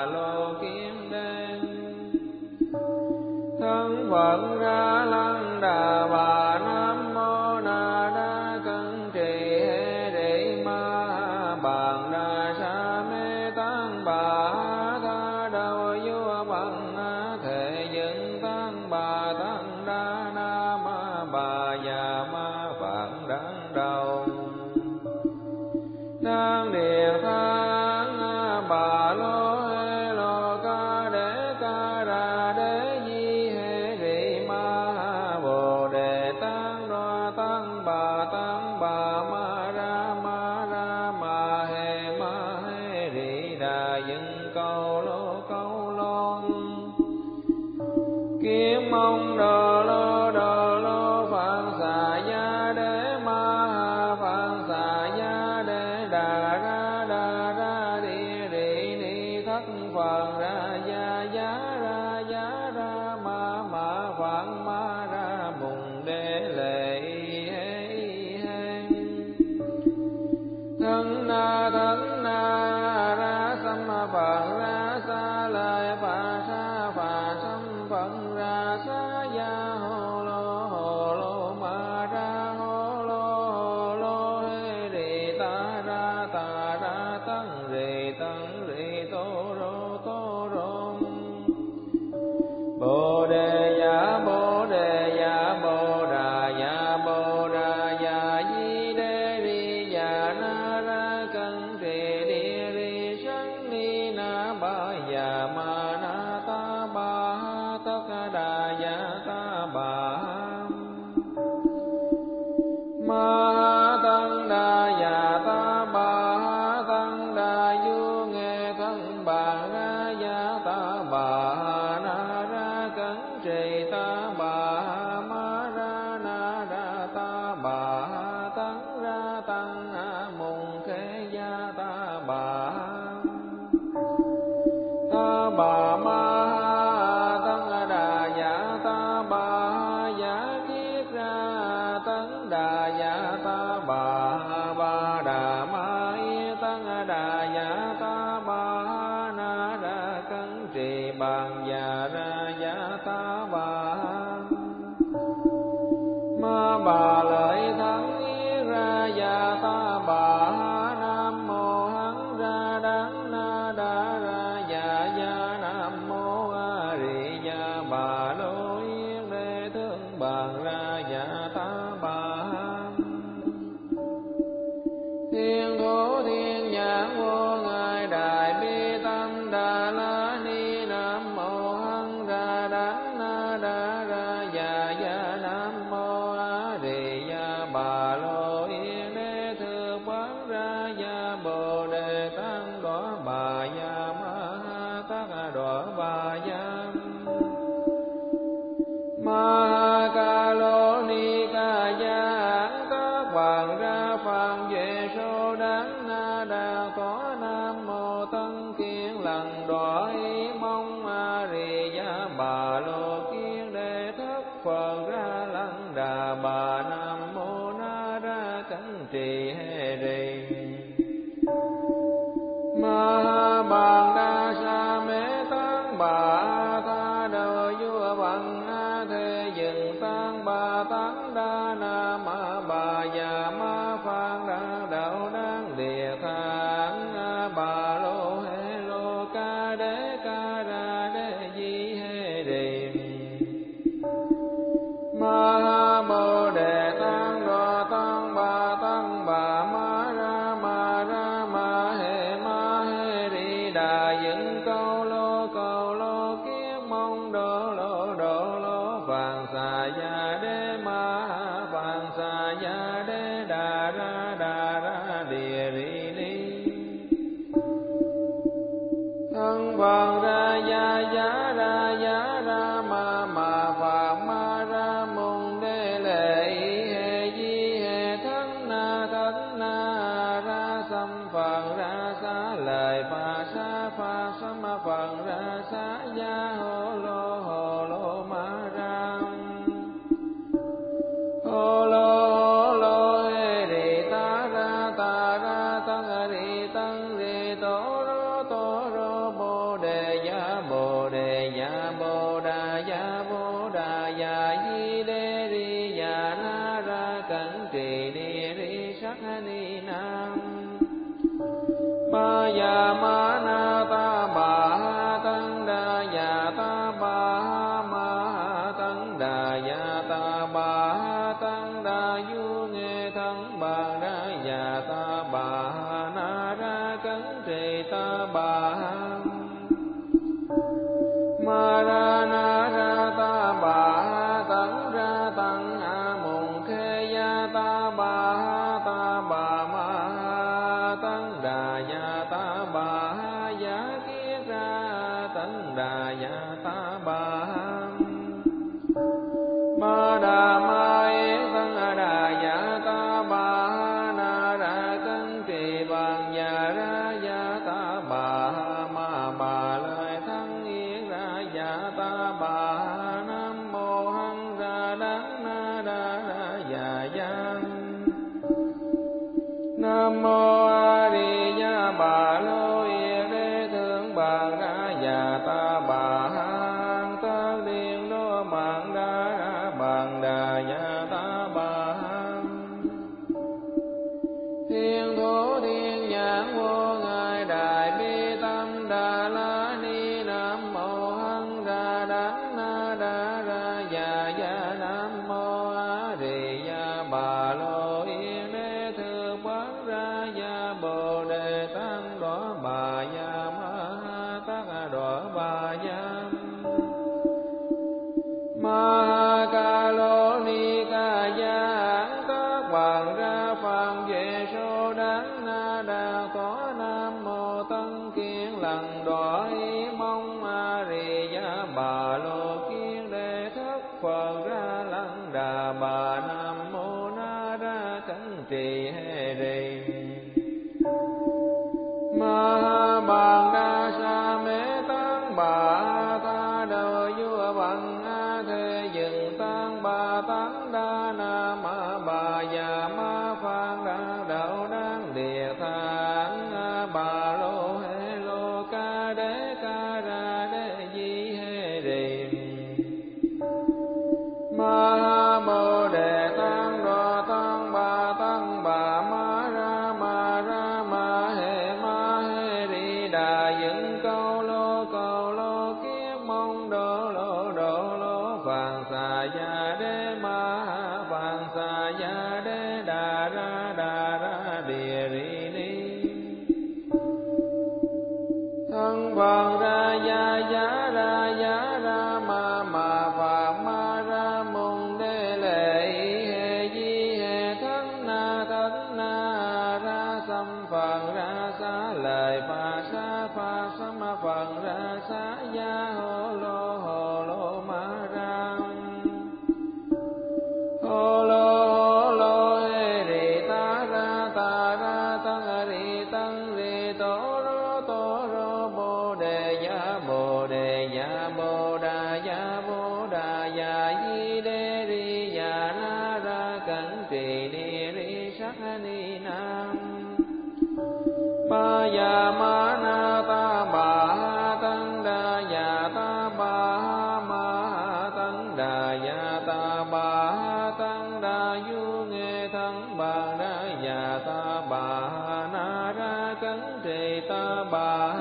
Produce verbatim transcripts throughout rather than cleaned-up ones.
bà lô kiến đen. Thân Phật ra lăng đà bà nam mô na đa cân trì hê rị ma bàn đà sa mê tăng bà tha đầu vua bằng thể dựng tăng bà tăng đa na ma bà già ma phạn đắng đầu. Đang địa tháng bà lô hê lô ca đế ca ra đế di hê rị ma bồ đề tăng đoa tăng bà tăng bà ma ra ma ra ma hê ma hê rị đà dựng câu lô câu lô. Kiếm mong đồ lô đồ lô phạn xà gia đế ma phạn xà gia đế đà ra đà ra đi rị ni thất phật ra gia giá ra giá ra ma ma phạn ma ra mùng đế lệ hê hê. Thân na thân na ra sam phật ra sa lợi phà sa phà sam phật ra sa ya hồ lô hồ lô ma ra hồ lô hồ lô hê rị ta ra ta ra tăng rị tăng rị tô rô tô rô. Bồ đề ya bồ đề ya bồ đà ya bồ đà ya di đê ri ya na ra cân trì đi ri sang ni na ba ya ma na ta ba tất đà ya ta ba ma tăng đà ya ta ba tăng đà du nghe thân bà ra ya ta ba na ra cấn trì ta ba ma ra na ra ta ba tăng ra tăng mùng khế ya ta ba ta bà ma tăng đà ya ta ba ya kiết ra tăng đà ya ta ba ba đà ma y tăng đà ya ta ba na ra cấn trì bàn già ra ya ta ba ma bà lợi thắng y ra ya ta ba nam mô hắng ra đắng na đa ra ya ya nam mô a rị ya bà lô yên đế thương bàn ra ya ta ba. Thiên thủ thiên nhãn vô ngài đại bi tâm đà la ni nam mô hắng ra đắng na đa ra ya ya nam mô a rị ya bà lô yên đế thương bán ra ya bồ đề tăng đỏ bà ya ma tát đỏ bà ya ma ca lô ni ca ya các hoàng ra phàn về số đáng na đà có nam mô tân kiên lần đỏ ý mong a rị ya bà lô kiên đế thất phật ra lăng đà bà nam mô na ra cấn trì hê rị ma bàn đa sa mê tăng bà tha đầu vua bằng a thế dựng tăng bà tăng đa na ma bà già ma phan đa đạo đáng địa thang bà lô hê lô ca đế ca ra đế di hê rị ma bồ đề tăng đô tăng bà tăng bà ma ra ma ra ma hê ma hê rị đà dựng câu lô câu lô kiết mong đô lô đô lô phạn xà ya đế ma phạn xà ya đế đà ra đà ra địa rị ni thân phật ra ya ya ra ya ra ma ma phạn ma ra mùng đế lệ hê di hê thân na thân na ra sam phật ra xá lời phà sa phà sam phật ra xá ya hồ lô hồ lô ma ra hồ lô hồ lô hê rị ta ra ta ra tăng rị tăng rị tô rô tô rô bồ đề ma ra na ra ta bà tấn ra tăng a mùng khê ya ta bà ta bà ma tấn đà ya ta bà giá kiết ra tấn đà ya ta bà ma đà ma yết tấn đà ya ta bà na ra cân trì bằng nhà ra ya ta bà ma bà lời thân yết ra ya ta bà nam mô hằng ra đắng na đa ra ya ya nam mô a di đà bà lô yết đế thượng bằng ra ya ta bà hằng tất điện đô bằng đa ra bằng đà ya ta bà thiên thủ thiên nhãn vô ngài đại bi tâm đà la ni nam mô hằng ra đắng na đa ra ya ya nam mô a di đà bà lô yết đế thượng bát ra ya bồ đề tăng đỏ bà ya ma tát đỏ bà ya ma ca lô ni ca ya các bằng ra phàm về số đắng na đa có nam mô tân kiên lần đỏ ý mong a di đà bà lô kiên đề thất phật ra lăng đà bà nam mô na ra cẩn trì hê rì ma bằng đa sa mê tăng bà tha đầu vua bằng a thế dừng tăng bà tăng đa na ma bà già ma phan đa đạo đáng địa thang bà lô hê lô ca đế ca ra đế di hê rì ma bồ đề tăng đô tăng bà tăng bà ma ra ma ra ma hê ma hê ri đà dựng câu lô câu lô kiết mong đô lô đô lô phạn xà ya đế ma phạn xà ya đế đà ra đà ra địa ri ni thân phật ra ya ya ra ya ra ma ma phạn ma ra mùng đế lệ hê di hê thân na thân na ra xăm phật ra xá lời phà sa phà sam phật ra xá ya hô lô hô lô ma ra hô lô hô lô hê rì ta ra ta ra tăng rì tăng rì tổ rô tổ rô bồ đề ya bồ đề ya bồ đà ya bồ đà ya di đê ri ya na ra cẩn trì ni ri sắc ni nam ma ya ma na ta bà tăng đà ya ta bà ma tăng đà ya ta bà tăng đà du nghe thân bà đà ya ta bà na ra cẩn trì ta bà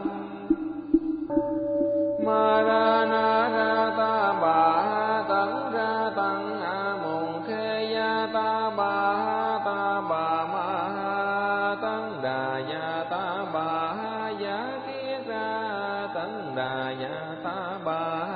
ma ra na ra ta bà tăng ra tăng a mùng khê ya ta bà ta bà ma tăng đà ya ta bà giá kiết ra tăng đà ya ta bà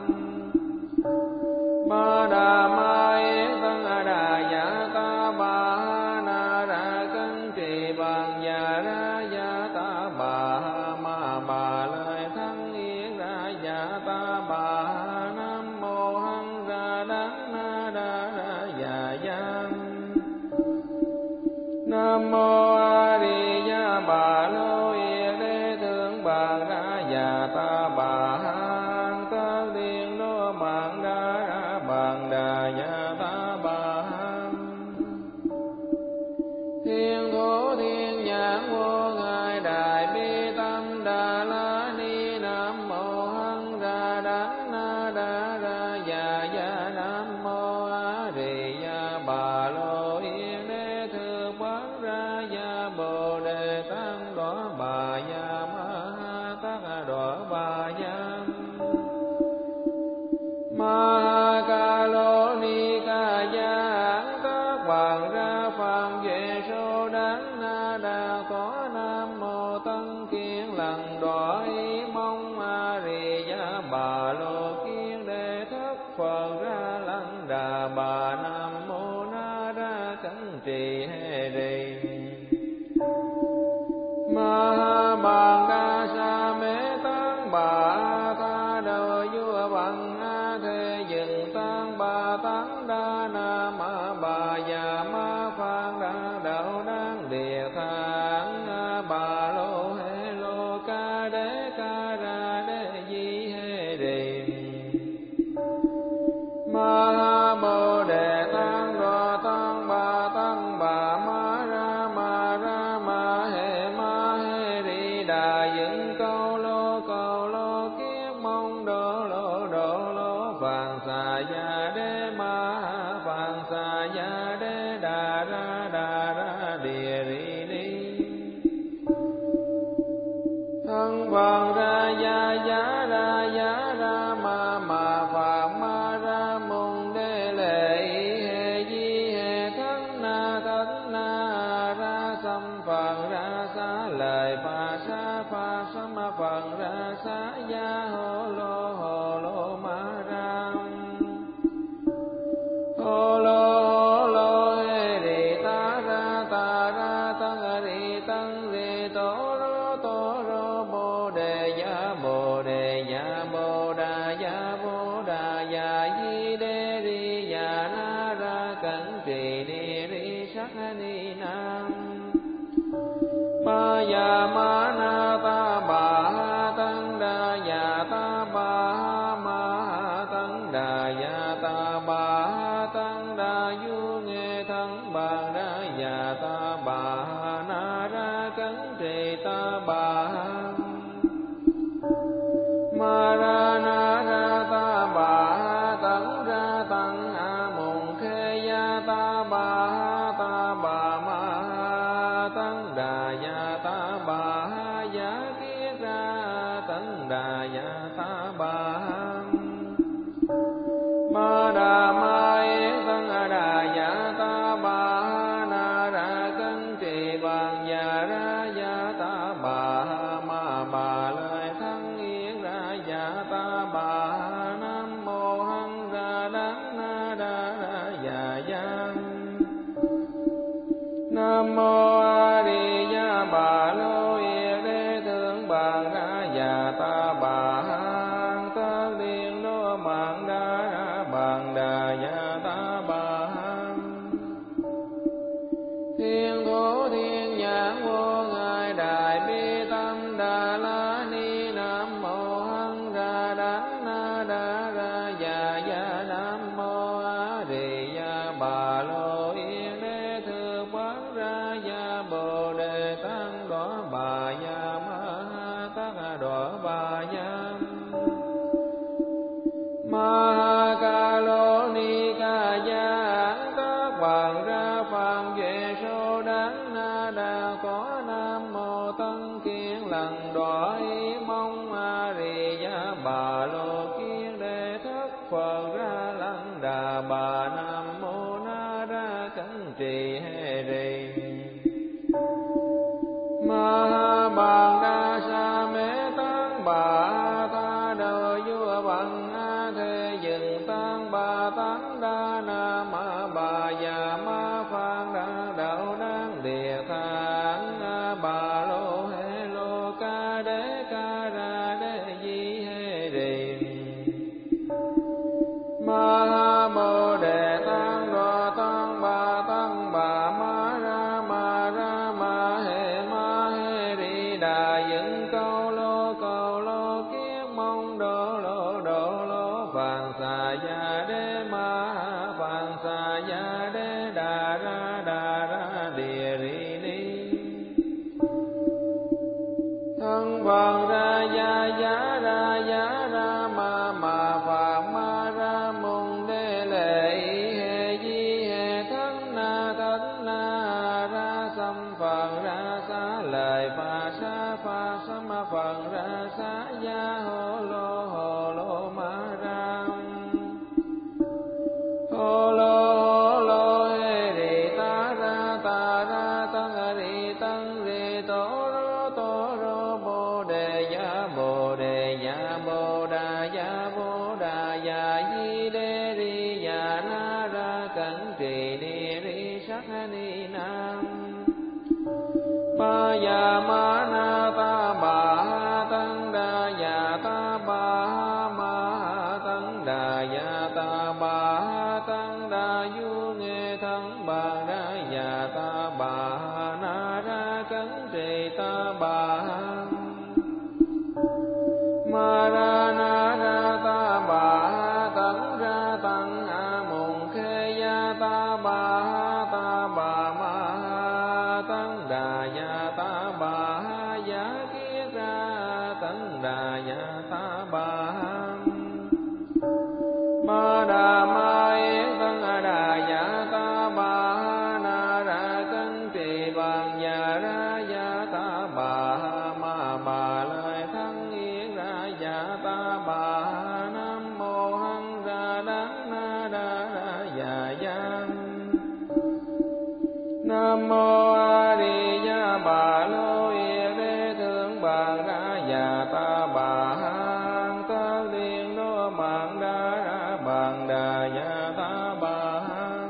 ma đà ma yết tăng đà ya ta bà na ra cân trì bằng ya ra ya ta bà ma bà lời thân yết ra ya ta bà nam mô hằng ra đắng na đa ra ya ya nam mô a di đà bà lô yết đế thượng bằng ra ya ta bà hằng tất điện đô bằng đa ra bằng đà ya ta bà thiên thủ thiên nhãn vô ngài đại bi tâm đà la ni nam mô hằng ra đắng na đa ra ya ya nam mô a di đà bà lô yết đế thượng bát ra ya bồ đề tăng đỏ bà ya ma tát đỏ bà ya ma ca lô ni ca ya các bằng ra phàm về số đắng na đa có nam mô tân kiên lần đỏ ý mong a di Phật Ra Lăng Đà Bà Nam Mô Na Ra Cẩn Trì Hê Rì Ma Bàn Đa Sa Mê Tăng Bà Tha Đầu Vua Bằng A Thế Dừng Tăng Bà Tăng Đa Nam Bà Già Ma Phan Đa Đạo Đăng Địa Thang Bà Lô Hê Lô Ca Đế Ca Ra Đế Di Hê Rì Ma Bồ Đề Tăng Đô Tăng Bà Tăng Bà Ma Ra Ma Ra Ma Hê Ma Hê Rì Đà Dựng Câu Lô Câu Lô Kiết Mong Đô Lô Đô Lô Phạn Xà Gia Đế Ma Phạn Xà Gia Đế Đà Ra Đà Ra Địa Rì Đi Thân Phật Ra Gia Giá Ra Giá Ra Ma Ma Phạn Ma Ra Môn Đế Lệ Hê Di Hê Thánh Na Thánh Na Ra Sam Phật Ra Xá Lời Phà Sa Phà Sam Phật Ra Xá Gia Hô Lô Hô Lô Ma Ra Hô Lô Hô Lô Hê Rì Ta Ra Ta Ra Tăng Rì Tăng Rì Tổ Rô Tổ Rô Bồ Đề Gia Bồ Đề Gia Bồ Đà Gia Bồ Đà Gia Di Đê Ri Gia Na Ra Cẩn Trì Ni Ri Sắc Ni Nam Ma Gia Ma Na Ta Bà Ha Tăng Đà Gia Ta Bà Ha Ma Ha Tăng Đà Gia Ta Bà Ha Tăng Đà Du Nghe Thân Bàn Đà Gia Ta Bà Ha Na Ra Cẩn Trì Ta Bà Ha Ma Ra Na Ra Ta Bà Ha Tấn Ra Tăng A Mùng Khê Gia Ta Bà Ha Ta Bà Ma Ha Tấn Đà Gia Ta Bà Ha Giá Kiết Ra Tấn Đà Gia Ta Bà Ha Ma Đà Ma Yết Tấn Đà Gia Ta Bà Ha Na Ra Cẩn Trì Bàn Gia Ra Gia Ta Bà Ha Ma Bà Lời Thân Yết Ra Gia Ta Bà Ha Nam Mô Hằng Ra Đắng Na Đa Ra Gia Gia Nam Mô A Di Đà Bà Lô Yết Đế Thượng Bàn Ra Gia Ta Bà Ha Tất Điện Đô Mạng Đa Ra Bàn Đà Gia Ta Bà Ha Thiên Thủ Thiên Nhãn Vô Ngài Đại Bi Tâm Đà La Ni Nam Mô Hằng Ra Đắng Na Đa Ra Gia Gia Nam Mô A Di Đà Bà Lô Yết Đế Thượng Bát Ra Gia Bồ Đề Tăng Đỏ Bà Gia Ma Ha Tát Đỏ Bà Gia Ma Ha Ca Lô Ni Ca Gia Án Tác Bàn Ra Phàm Duệ Sô Đắng Na Đa Có Nam Mô Tân Kiên Lần Đỏ Ý Mong A Di Đà Bà Lô Kiên Đề Thất Phật Ra Lăng Đà Bà Nam Mô Na Ra Cẩn Trì Hê Rì Ma Ha Bàn Đa Sa Mê Tăng Bà Tha Đầu Vua Bằng A Thế Dừng Tăng Bà Tăng Đa Nam Bà Già Ma Phan Đa Đạo Đăng Địa Thang Bà Lô Hê Lô Ca Đế Ca Ra Đế Di Hê Rì Ma Ha Bồ Đề Tăng Đô Tăng Bà Tăng Bà Ma Ra Ma Ra Ma Hê Ma Hê Rì Đà Dựng Câu Lô Câu Lô Kiết Mong Đô Lô Đô Lô Phạn Xà Gia Đế Ma Phạn Xà Gia Đế Đà Ra Đà Ra Địa Rì Ni Thân Phật Ra Gia Giá Ra Giá Ra Ma Ma Phạn Ma Ra Môn Đế Bồ Đà Ya Bồ Đà Ya Di Đê Ri Ya Na Ra Cẩn Trì Ni Ri Sắc Ni Nam Ba Ya Ma Na Ta Bà Ha Tăng Đà Ya Ta Bà Ha Ma Ha Tăng Đà Ya Ta Bà Ha Tăng Đà Du Nghe Thân Bà Đà Ya Ta Bà Ha Na Ra Cẩn Trì Ta Bà Ha Ma Ra Na Ra Ta Bà Ha Tấn Ra Tăng A Mùng Khê Ya Ta Bà Ha Ta Bà Ma Ha Tấn Đà Ya Ta Bà Ha Giá Kiết Ra Tấn Đà Ya Ta Bà Ha Ma Đà Ma Yết Tấn Đà Ya Ta Bà Ha Na Ra Cân Trì Bằng Ya Ra Ya Ta Bà Ha Ma Bà Lời Thân Yết Ra Ya Ta Bà Ha Nam Mô Hằng Ra Đắng Na Đa Ra Ya Ya Nam Mô A Di Đà Bà Lô Yết Đế Thượng Bà Ra Ya Ta Bà Ha Tất Liên Đô Mạng Đa Ra Bằng Đà Ya Ta Bà Ha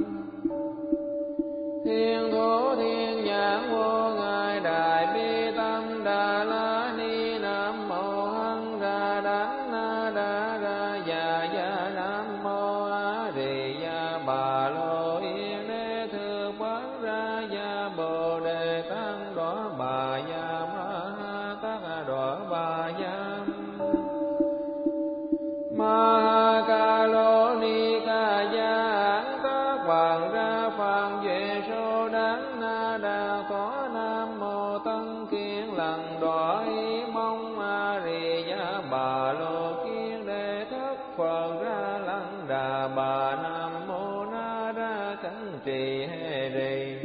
Thiên Thủ Thiên Nhãn Vô Ngài Đại Bi Tâm Đà La Ni Nam Mô Hằng Ra Đắng Na Đa Ra Ya Ya Nam Mô A Di Đà Bà Lô Yết Đế Thượng Bát Ra Ya Bồ Đề Tăng Đỏ Bà Ya Ma Ha Tát Đỏ Bà Ya Ma Ha Ca Lô Ni Ca Ya Án Tác Hoàng Ra Phạn Duệ Sô Đắng Na Đa Có Nam Mô Tân Kiên Lần Đỏ Ý Mong A Di Đà Bà Lô Kiên Đề Thất Phật Ra Lăng Đà Bà Nam Mô Na Đa Cẩn Trì Hê Rì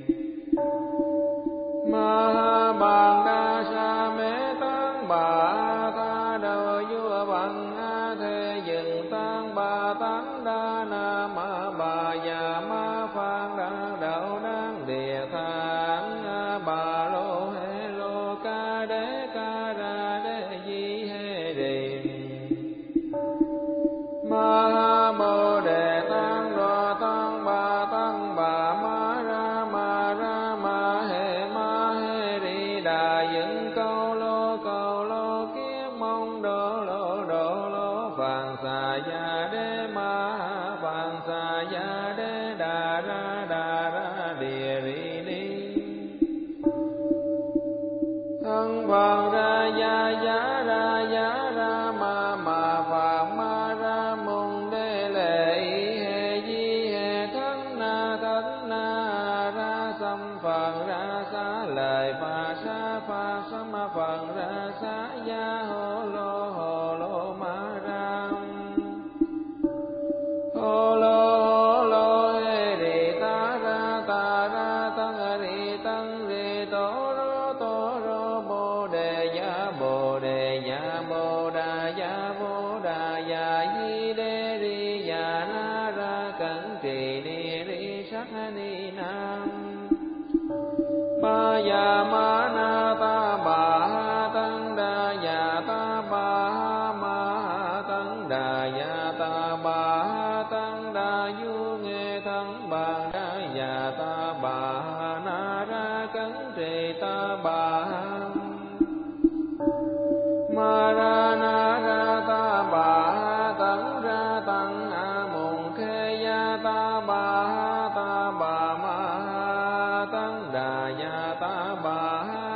Ma Ha Bàn Đa Sa Mê Tăng Bà Ta Đầu Vua Bằng A Thế Dừng Tăng Bà Tánh Đa Na Ma Bà Già Ma Phan Đa Đạo Đăng Địa Thang Bà Lô Hê Lô Ca Đế Ca Ra Đế Di Hê Rì Ma Ha Bồ Đề Tăng Đô Tăng Bà Tăng Bà Ma Ra Ma Ra Ma Hê Ma Hê Ri Đà Dựng Câu Lô Câu Lô Kiết Mong Đô Lô Đô Lô Phạn Xà Ya Đế Ma Ha Phạn Xà Ya Đế Đà Ra Đà Ra Địa Ri Ni Thân Phật Ra Ya Ya Ra Ya Ra Ma Ma Phạn Ma Ra Mùng Đế Lệ Y Hê Di Hê Thân Na Thân Na Ra Sam Phật Ra Xá Lời Phà Sa Phà Sam Phật Ra Xá Ya Hô Lô Hô Lô Ma Ra Hô Lô Hô Lô Hê Rì Ta Ra Ta Ra Tăng Rì Tăng Rì Tổ Rô Tổ Rô Bồ Đề Ya Bồ Đề Ya Bồ Đà Ya Bồ Đà Ya Di Đê Ri Ya Na Ra Cẩn Trì Ni Ri Sắc Ni Nam Ba Ya Ma Na Ta Bà Ha Tăng Đà Ya Ta Bà Ha Ma Ha Tăng Đà Ya Ta Bà Ha Tăng Đà Du Nghe Thân Bà Đà Ya Ta Bà Ha Na Ra Cẩn Trì Ta Bà Ha Ma Ra Na Ra Ta Bà Ha Tấn Ra Tăng A Mùng Khê Ya Ta Bà Ha Ta Bà Ma Ha Tấn Đà Ya Ta Bà Ha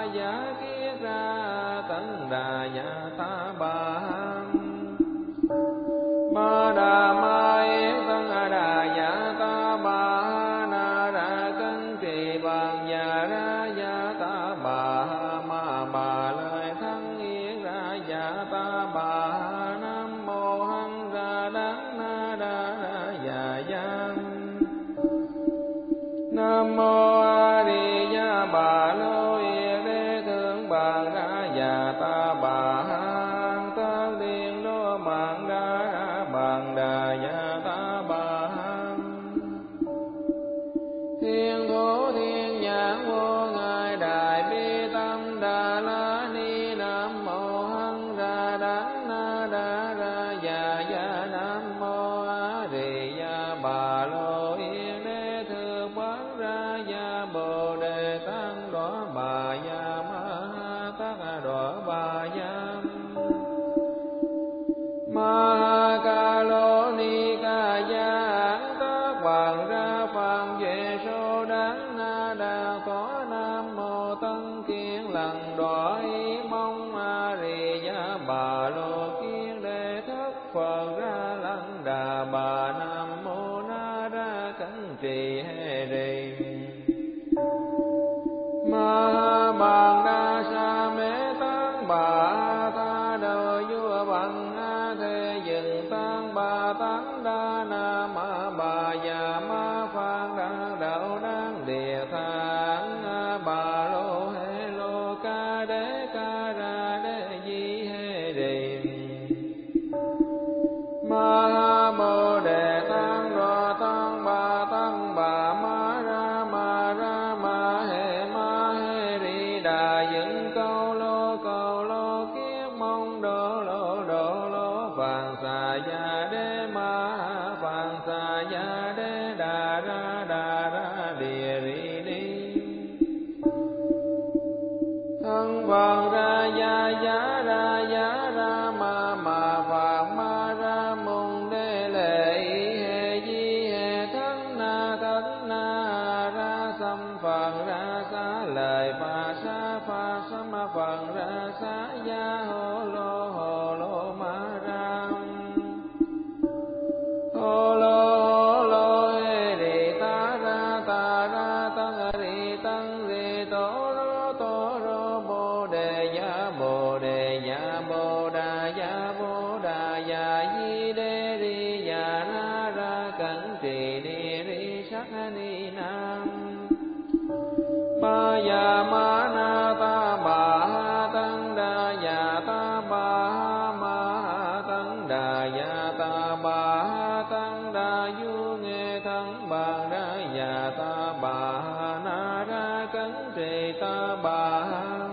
đa ra dạ dạ nam mô a di đà bà lô yên đế thượng quán ra ya bồ đề tăng đỏ bà ya ma ha tát đỏ bà ya ma ca lô ni ca ya tác hoàng ra phàm về số đáng na đà có nam mô tân kiên lần đỏ ý mong a di đà bà lô kiên đề thất phật ra lăng đà bà nam mô na ra cẩn trì hê rì ma bàn đa sa mê tăng bà tha đầu vua bằng a thế dừng tăng bà tăng đa na ma bà già ma phan đa đạo đăng địa thang bà lô hê lô ca đế ca ra đế di hê rì ma bồ đề tăng đô tăng bà tăng bà ma ra ma ra ma hê ma hê ri đà dựng câu lô câu lô kiết mong đô lô đô lô phạn xà ya đế ma phạn xà ya đế đà ra đà ra địa ri đi thân phật ra ya ya ra ya ra ma ma phạn ma ra mùng đế lệ hê di hê thân na thân na ra xăm phật ra xá lời phà sa phà sam phật ra xá ya hô lô hô lô ma ra hô lô hô lô hê rì ta ra ta ra tăng rì tăng rì tổ rô tổ rô bồ đề ya bồ đề ya bồ đà ya bồ đà ya di đê ri ya na ra cẩn trì ni ri sắc ni nam ma ya ma na ta bà ha tăng đa ya ta bà ha ma ha tăng đà ya ta bà ha tăng đà du nghe thân bà ra ya ta bà ha na ra cẩn trì ta bà ha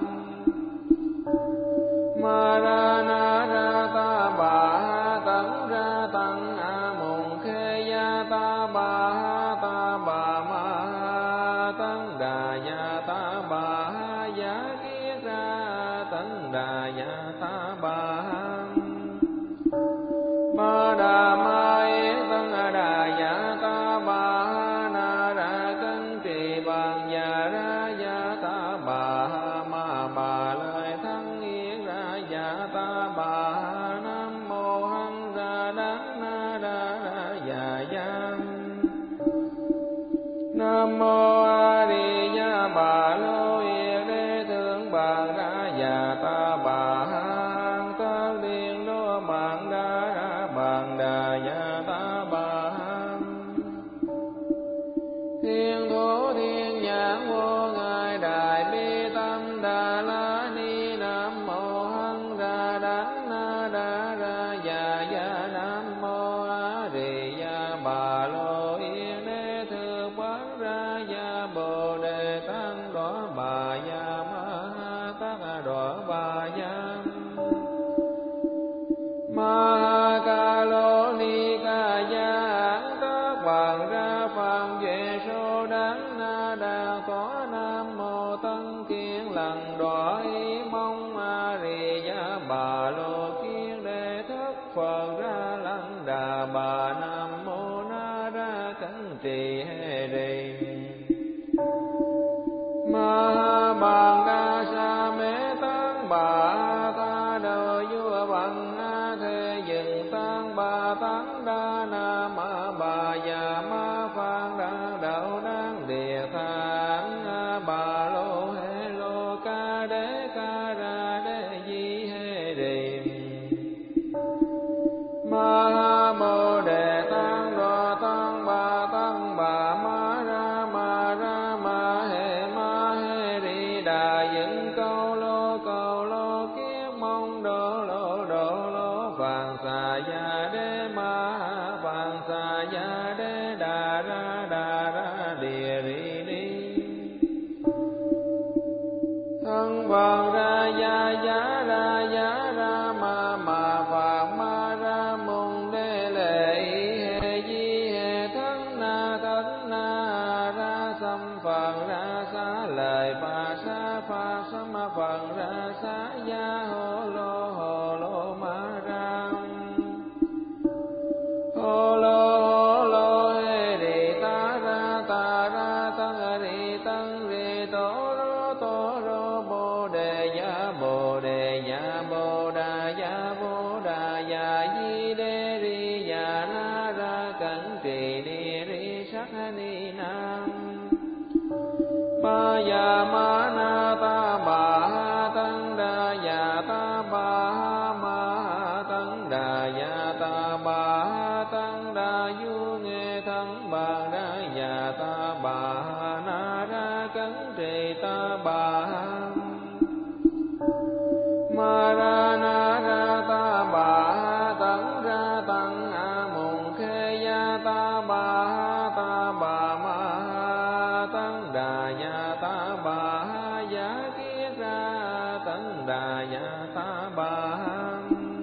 ma ra na ra ta bà ha tăng ra tăng a mùng khê ya ta bà ha ta bà ma ha tăng đà ya ta bà ha ya kiết ra tăng đà ya ta bà ha ma đà ma yết tăng đà ya ta bà ha na ra cân trì bằng ya ra ya ta bà ha ma bà lời thắng yết ra ya ta bà ha nam mô hằng ra đắng na đa ra ya ya nam mô a di đà bà lô yên đế thượng bàn ra ya ta bà ha tất điện đô bàn đa ra bàn đà ya ta bà ha thiên thủ thiên nhãn vô ngài đại bi tâm đà la ni nam mô hằng ra đắng na đa ra ya ya nam mô a di đà bà lô yên đế thượng quán ra ya bồ đề tăng đỏ bà ya ma ha tát đỏ bà ya ma ca lô ni ca ya tác hoàng ra phàm về số đáng na đà có nam mô tân kiên lần đỏ ý mong a di đà bà lô kiên đề thất phật ra lăng đà bà nam mô na ra cẩn trì hê rì ma bàn đa sa mê tăng bà tha đầu vua bằng a thế dừng tăng bà tăng đa na ma bà già ma phan đa đạo đăng địa thang bà lô hê lô ca đế ca ra đế di hê rì ma bồ đề tăng đô tăng bà tăng bà ma ra ma ra ma hê ma hê ri đà dựng câu lô câu lô kiết mong đô lô đô lô phạn xà ya đế ma phạn xà ya đế đà ra đà ra địa ri đi thân phật ra ya ya ra ya ra ma ma phạn ma ya ma na ta bà ha tăng đà ya ta bà ha ma ha tăng đà ya ta bà ha tăng đà du nghe thân bà đà ya ta bà ha na ra cấn trì ta bà ha ma ra na ra ta bà ha tấn ra tăng a mùng khê ya ta bà ha ta bà ma ha tấn đà ya ta bà ha giả kiết ra tấn đà ya ta bà ha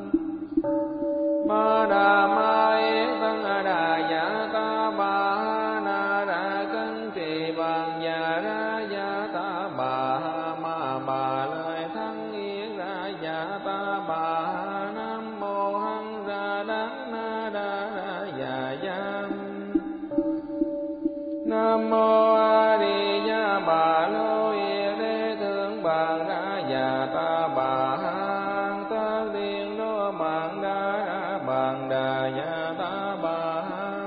ma đà ma yết tấn đà ya ta bà ha na ra cấn trì bằng ya ra ya ta bà ha ma bà lời thân yết ra ya ta bà ha nam mô hằng ra đắng na đa ra ya ya nam mô a di đà bà lô yết đế thượng bằng ra ya ta bà ha tất liên đô bằng đa ra bằng đà ya ta bà ha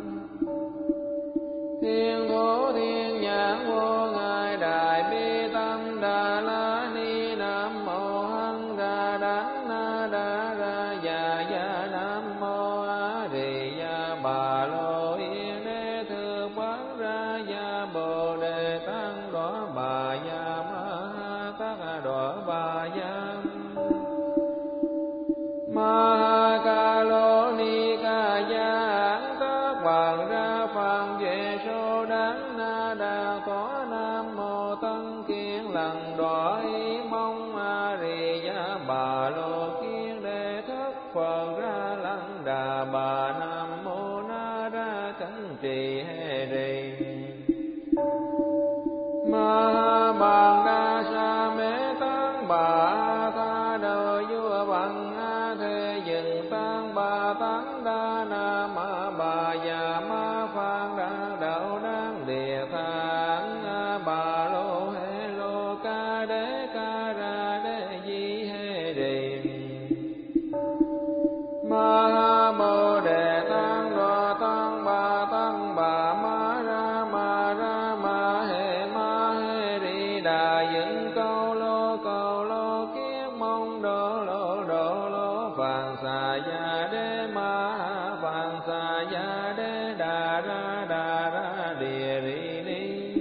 thiên thủ thiên nhãn vô ngài đại bi tâm đà la ni nam mô hằng ra đắng na đa ra ya ya nam mô a di đà bà lô yết đế thượng bằng ra ya bồ đề tăng đỏ bà ya ma ha tát đỏ bà ya ma ha ca lô ni ca ya tát bằng ra phàm về số đắng na đa có nam mô tân kiên lần đỏ ý mong a di đà bà lô kiên đề thất phật ra lăng đà bà nam mô na ra cấn trì hê rì ma ha bằng đa sa mê tăng bà tha đời vua bằng a thế dừng tăng bà tăng đa na ma bà già ma phan đa đạo đáng địa thang a bà lô hê lô ca đế ca ra đế di hê rì ma ha bồ đề tăng đô tăng bà tăng bà ma ra ma ra ma hê ma hê ri đà dựng câu lô câu lô kiết mong đô lô đô lô phạn xà ya đế ma ha phạn xà ya đế đà ra đà ra địa ri ni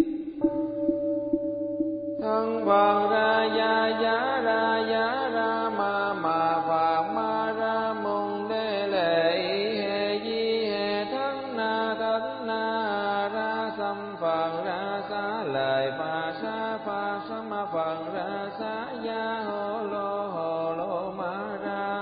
thân phật ra ya ya ra ya ra ma ma phạt ma ra mùng đế lệ y hê di hê thân na thân na ra sam phật ra xá lời phà sa phà sam phật ra xá ya hô lô hô lô ma ra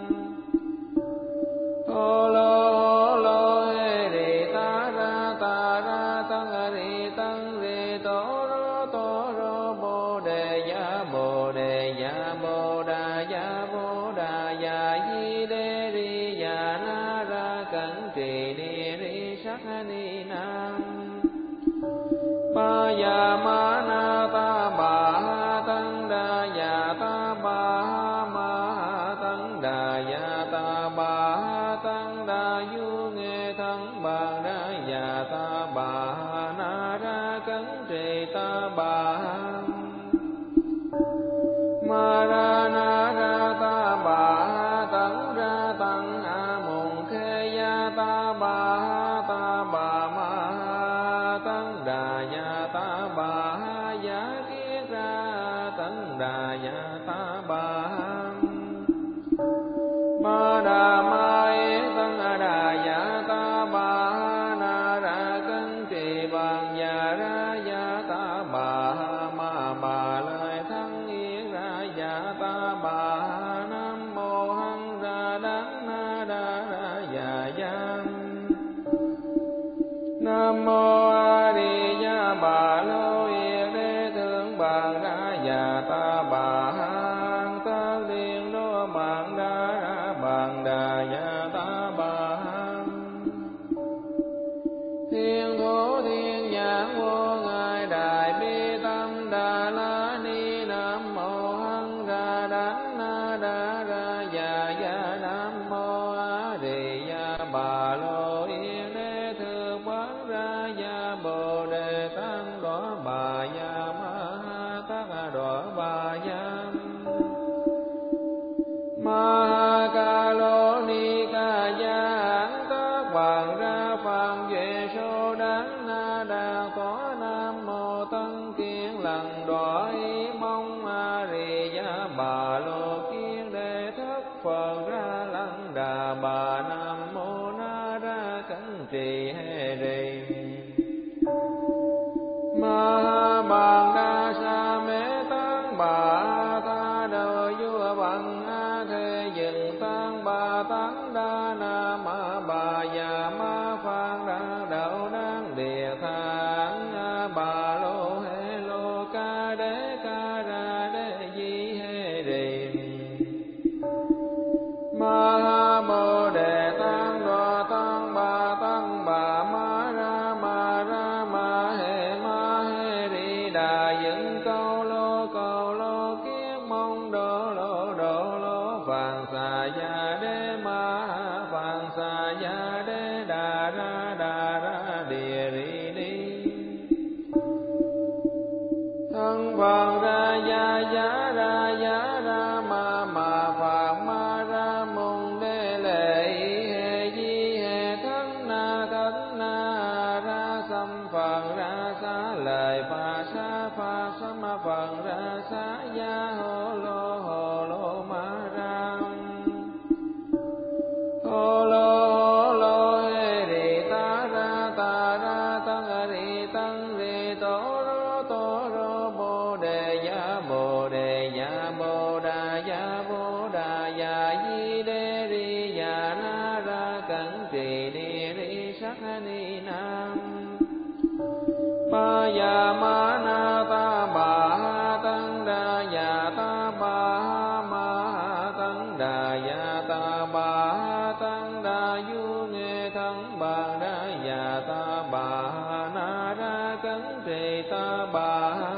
hô lô hô lô hê rì ta ra ta ra tăng rì tăng rì tổ rô tổ rô bồ đề ya bồ đề ya bồ đà ya bồ đà ya di đê ri ya na ra cẩn trì ni ri sắc ni nam ma ya ma na ta bà ha tăng đà ya ta bà ha ma ha tăng đà ya ta bà ha tăng đà du nghe thân bà đà ya ta bà ha na ra cấn trì ta bà ha ma ra na ra ta bà ha tấn ra tăng a mùng khê ya ta bà ha ta bà ma ha tấn đà ya ta bà ha giả kiết ra tấn đà ya ta bà ha ma đà ma yết tấn đà ya ta bà ha na ra cấn trì bằng ya ra ya ta bà ha ma bà lời thân yết ra ya ta bà ha nam mô hằng ra đắng na đa ra ya ya nam mô a di đà bà lô yết đế thượng bằng ra ya ta bà ha tất liên đô bằng đa ra bằng đà ya ta bà ha thiên thủ thiên nhãn vô ngài đại bi tâm đà la ni nam mô hằng ra đắng na đa ra ya ya nam mô a di đà bà lô yết đế thượng bằng ra ya bồ đề tăng đỏ bà đà bà nam mô na ra cẩn trì hê rì ma bàn đa sa mê tăng bà tha đầu vua bằng a thế dừng tăng bà tăng đa na ma bà già ma phan đa đậu đăng địa thang bà lô hê lô ca đế ca ra đế di hê rì ma bồ đề tăng đô tăng bà tăng bà ma ra ma ra ma hê ma hê ri đà dựng câu lô câu lô kiết mong đô lô đô lô phạn xà ya đế ma phạn xà ya đế đà ra đà ra địa ri đi thân phật ra ya ya ra ya ra ma ma phạn ma ra môn đế lệ hê di hê thân na thân na ra sam phật ra xá lời phà sa phà sa ma phật ra xá ya hô lô hô lô ma ra hô lô hô lô hê rì ta ra ta ra tăng rì tăng rì tổ rô tổ rô bồ đề ya bồ đề ya bồ đà ya bồ đà ya di đê ri ya na ra cẩn trì ni ri sắc ni nam ma ya ma na ta bà ha tăng đà ya ta bà ha ma ha tăng đà ya ta bà ha tăng đà du nghe thân bà đà ya ta bà ha na ra cẩn trì ta bà ha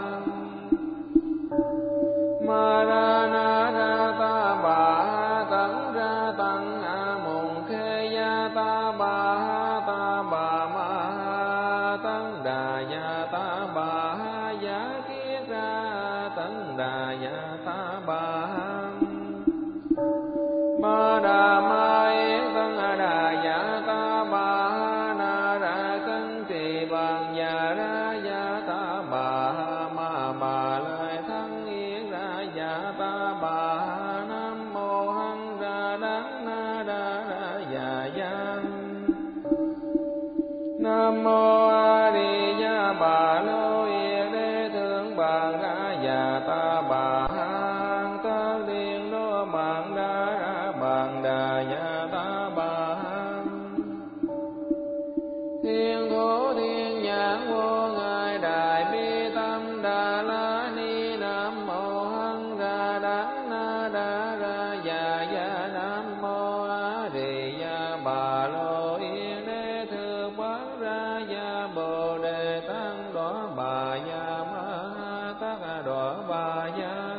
ma ra na ra ta bà ha tăng ra tăng a môn khê ya ta bà ha ta bà ma ha tăng đà ya ta bà ha ya kiết ra tăng đà ya ta bà ha ma đà ma yết tăng đà ya ta bà ha na ra cẩn trì bằng ya ra ya ta bà ha ma bà lại thắng yết ra ya ta bà ha nam mô hằng ra đắng na đa ra ya ya nam mô a di đà bà lô yết đế thượng bà ra ya ta bà ha tất điện đô bằng đa ra bằng đà ya ta bà ha thiên thủ thiên nhãn vô ngài đại bi tâm đà la ni nam mô hằng ra đắng na đa ra ya ya nam mô a di đà bà lô yết đế thượng bát ra ya bồ đề tăng đỏ bà ya ma tát đỏ bà ya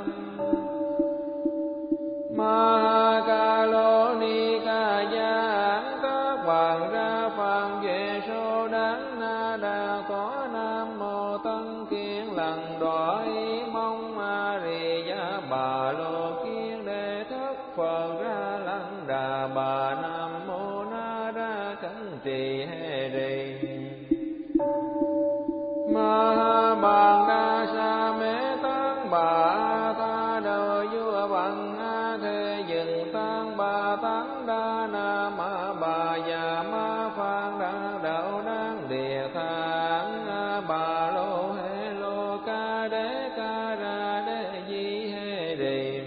ma ca lô ni ca ya các bạn ra phàm về số đáng na đa có nam mô tân kiên lần đỏ ý mong a ri ya bà lô kiên đề thất phật ra lăng đà bà nam mô na ra cẩn trì hê rì ma bàn đa sa mê tăng bà tha đầu vua bằng a thế dừng tăng bà tăng đa na ma bà già ma phan đa đậu đăng địa thang bà lô hê lô ca đế ca ra đế di hê rì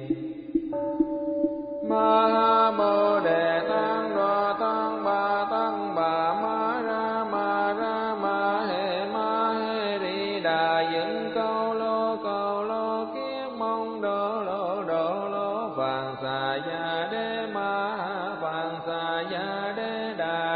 ma bồ đề tăng đô tăng bà tăng bà ma ra ma ra ma hê ma hê ri đà dựng câu lô câu lô kiết mong đô lô đô lô phạn xà ya đế ma phạn xà ya đế đà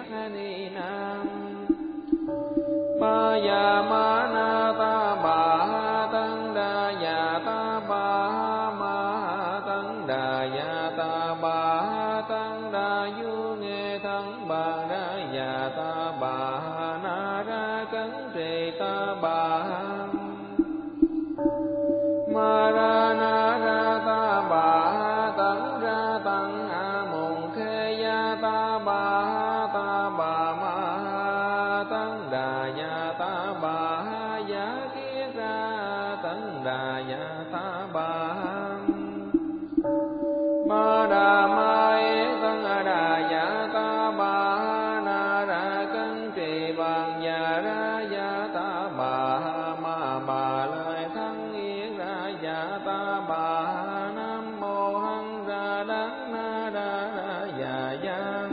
sắc ni nam. Ma ya ma na ta bà ha tăng đa ya ta bà ha ma ha tăng đa ya ta bà ha tăng đa du nghe thân bà ra ya ta bà ha na ra cấn trì ta bà ha ma ra na ra ta bà ha tấn ra tăng a mùng khê ya ta bà ha ta bà ma ha tấn đà ya ta bà ha giá kiết ra tấn đà ya ta bà ha ma đà ma yế tấn đà ya ta bà ha na ra cấn trì bằng ya ra ya ta bà ha ma bà lời thân yết ra ya ta bà ha nam mô hằng ra đắng na đa ra ya ya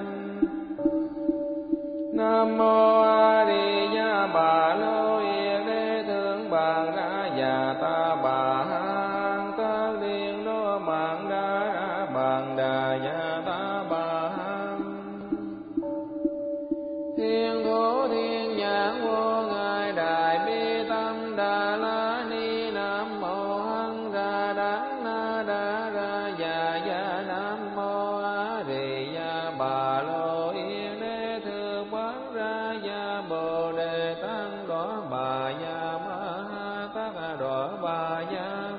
nam mô a di đà bà lô yết đế thượng bằng ra ya ta bà ha tất điện đô bằng đa ra bằng đà ya ta bà ha thiên thủ thiên nhãn vô ngài đại bi tâm đà la ni nam mô hằng ra đắng na đa ra ya ya nam mô a di đà bà lô yết đế thượng bằng ra ya bồ đề tăng đỏ bà ya ma ha tát đỏ bà ya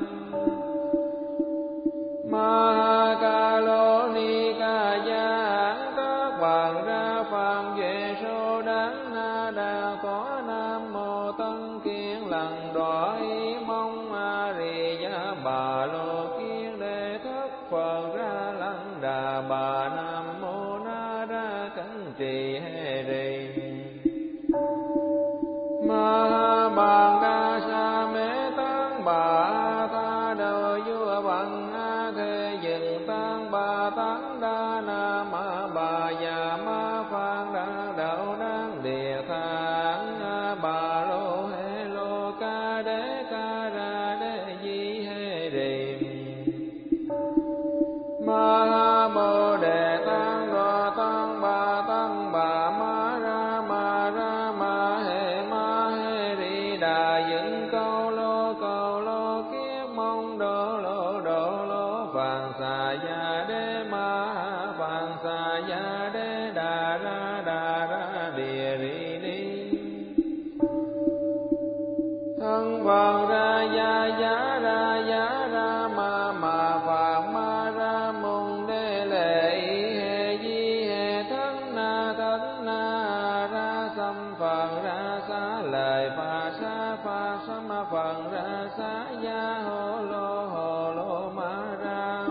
ma ha ca lô ni ca ya tát bằng ra phạm về số đắng na đa có nam mô tân kiên lần đỏ ý mong a di đà bà lô kiên đề thất phật ra lăng đà bà nam mô na ra cấn trì hê rì ma ha bàn đa sa mê tăng bà tha đầu vua bằng a thế dừng tăng bà tăng đa na ma bà ya ma phan đa đạo đăng địa thang bà lô hê lô ca đế ca ra đế di hê rì ma ha bồ đề tăng đô tăng bà tăng bà ma ra ma ra ma hê ma hê ri đà dựng câu lô câu lô kiết mong đô lô đô lô phạn xà ya đế ma ha phạn xà ya đế đà ra đà ra địa ri ni thân phật ra ya ya ra ya ra ma ma phạn ma ra mùng đế lệ y hê di hê thân na thân na ra xăm phật ra xá lời phà sa phà sa ma phật ra xá ya hô lô hô lô ma ra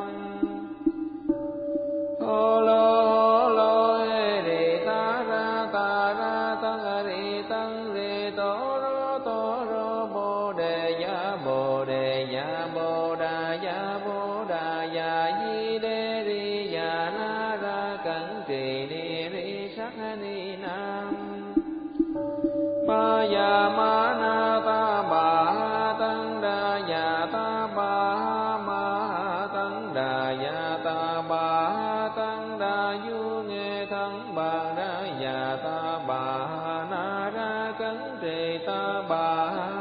hô lô hô lô hê ri ta ra ta ra tăng ri tăng ri tô rô tô rô bồ đề ya bồ đề ya bồ đà ya bồ đà ya di đê ri ya na ra cẩn trì ni ri sắc ni nam ma ya ma na ta bà ha tăng đa ya ta bà ha ma ha tăng đa ya ta bà ha tăng đa du nghe thân bà ra ya ta bà ha na ra cẩn trì ta bà ha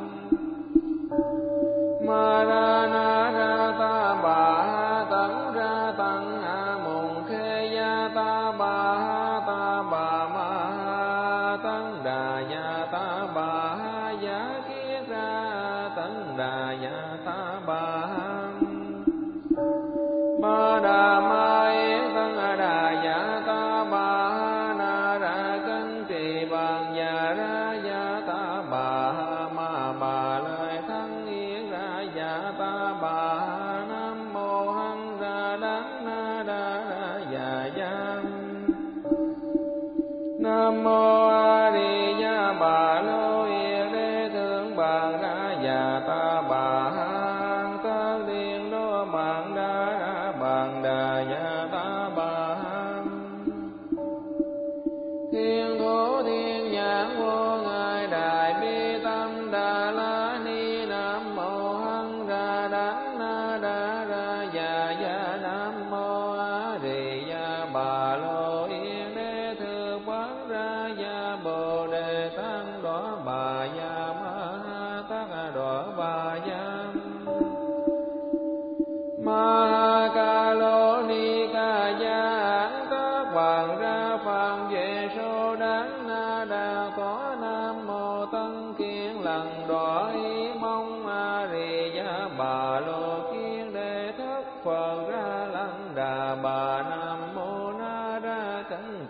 ma ra na ra ta bà ha tấn ra tăng a mùng khê ya ta bà ha ta bà ma ha tấn đà ya ta bà ha giá kiết ra tấn đà ya ta bà ha ma đà ma yế tấn đà ya ta bà ha na ra cấn trì bằng ya ra ya ta bà ha ma bà lời thân yết ra ya ta bà ha nam mô hằng ra đắng na đa ra ya ya nam mô a di đà bà lô yết đế thượng bằng ra ya ta bà ha tất điện đô bằng đa ra bằng đà ya ta bà ha thiên thủ thiên nhãn vô ngài đại bi tâm đà la ni nam mô hằng ra đắng na đa ra ya ya nam mô a di đà bà lô yết đế thượng bằng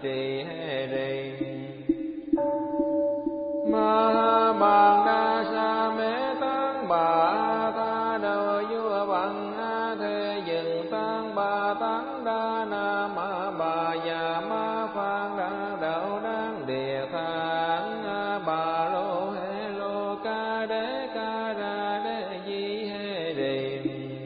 trì hê rì. Ma bàn đa sa mê tăng bà tha đầu vua bằng a thế dừng tăng bà tăng đa na ma bà già ma phan đa đạo đăng địa thang bà lô hê lô ca đế ca ra đế di hê rì.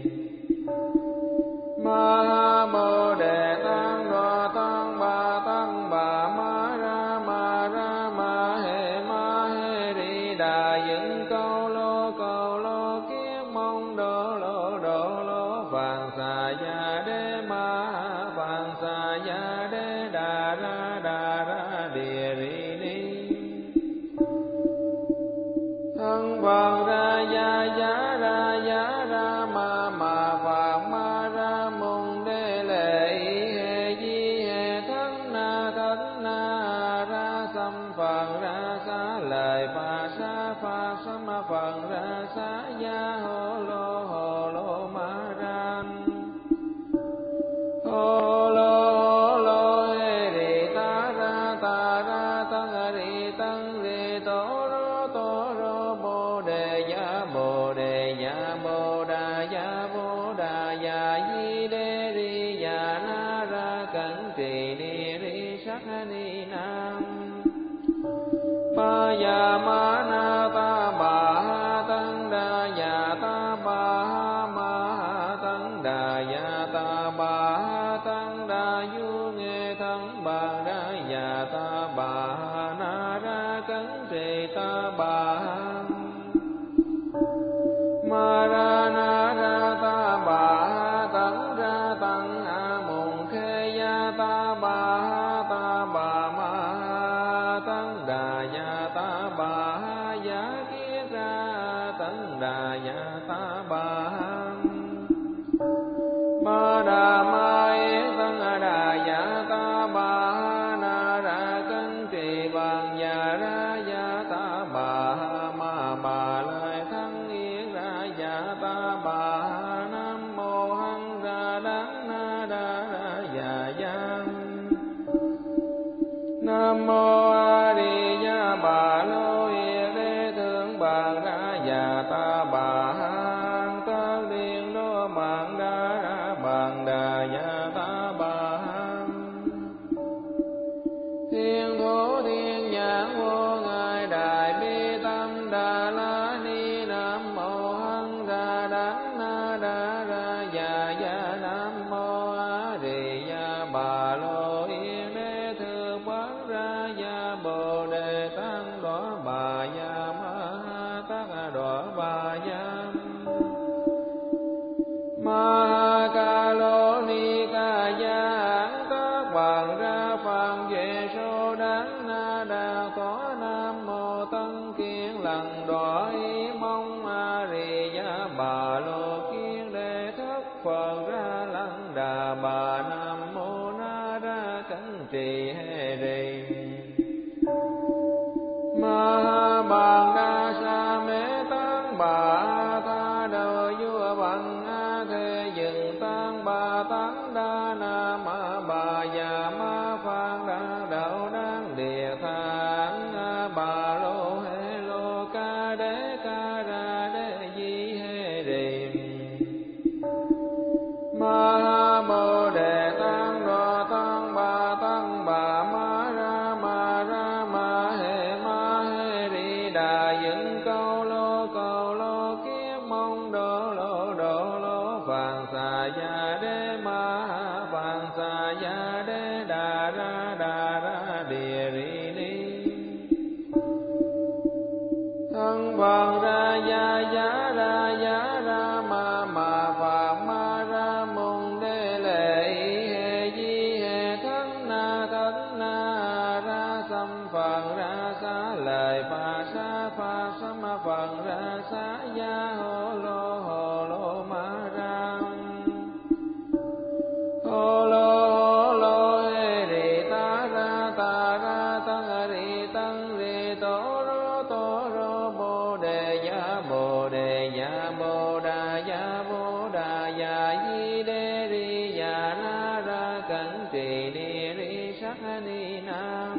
Ma bồ đề tăng đoa tăng bà tăng bà ma ra ma ra ma hê ma hê ri đà dựng câu lô câu lô kiết mong đô lô đô lô phạn xà ya đế ma phạn xà ya đế đà ra đà ra địa ri ni. Thân phật ra ya ya ra ya ra ma ma phạn ma ra mùng đê lệ hê di hê thân na thân na ra xăm phật ra xá lời pha sa pha sa ma phật ra xá ya hô lô hô lô ma ra hô lô hô lô hê ri ta ra ta ra tăng ri tăng ri tô rô tô rô bồ đề ya bồ đề ya bồ đà ya bồ đà ya di đê ri ya na ra cẩn trì ni ri sắc ni nam. Ma ya ma na ta bà ha tăng đà ya ta bà ha ma ha tăng đà ya ta bà ha tăng đà du nghe thân bà ra ya ta bà ha na ra cẩn trì ta bà ha. Ma ra na ra ta bà ha tăng ra tăng a mùng khê ya ta bà ha ta bà ma ha tăng đà ya ta bà ha ya kiết ra tăng đà ya ta bà ha. Ma đà ma yết tăng đà ya ta bà ha na ra cân trì bằng ya ra ya ta bà ha ma bà lời thân yết ra ya ta bà ha. Nam mô hằng ra đắng na đa ra ya ya. Nam mô a di đà bà lô yết đế thương bàn ra ya ta bà ha tất điện đô bàn đa ra bàn đà ya ta bà ha. Thiên thủ thiên nhãn vô ngài đại bi tâm đà la ni. Nam mô hằng ra đắng na đa ra ya ya. Nam mô a di đà bà lô yết đế thương bán ra ya bồ đề tăng đỏ bà ya ma ha tát đỏ bà ya. Ma ca lô ni ca ya hán tác bàn ra phàm về số đáng na đà có. Nam mô tân kiên lần đỏ ý mong a ri ya bà lô kiên đề thất phật ra lăng đà bà. Nam mô na ra cẩn trì hê rì. Ma bàn đa sa mê tăng bà tha đầu vua bằng a thế dừng tăng bà tăng đa na ma bà già ma phan đa đạo đăng địa thang bà lô hê lô ca đế ca ra đế di hê rì. Ma bồ đề tăng đoa tăng bà tăng bà ma ra ma ra ma hê ma hê ri đà dựng câu lô câu lô kiết mong đô lô đô lô phạn xà ya đế ma phạn xà ya đế đà ra đà ra địa ri ni. Thân phật ra ya ya ra ya ra ma ma phạn ma ra mùng đê lệ hê di hê thân na thân na ra xăm phật ra xá lời pha sa pha sa ma phật ra xá ya hô lô hô lô ma ra hô lô hô lô hê ri ta ra cẩn trì ni ri sắc ni nam.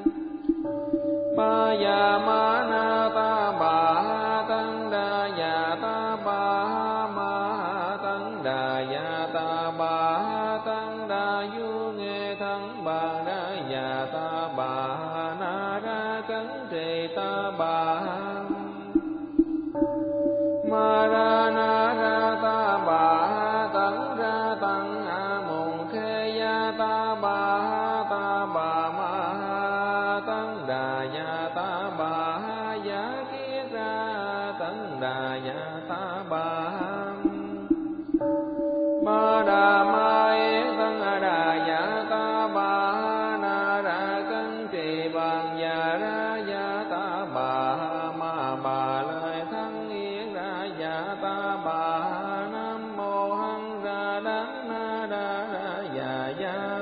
Ba ya ma na ta bà tăng đa ya ta bà ma tăng đa ya ta bà tăng đa du nghe thắng bà đa ya ta bà na ra cẩn trì ta bà ma ra na ra ta bà tăng ra tăng a mùng khe ya ta bà ta bà ma tăng đà ya ta bà ya kiết ra tăng đà ya ta bà ma đà ma yết tăng đà ya ta bà na ra cân trì bằng ya ra ya ta bà ma bà lời thắng yết ra ya ta bà nam mô hằng ra đắng na đa ra ya ya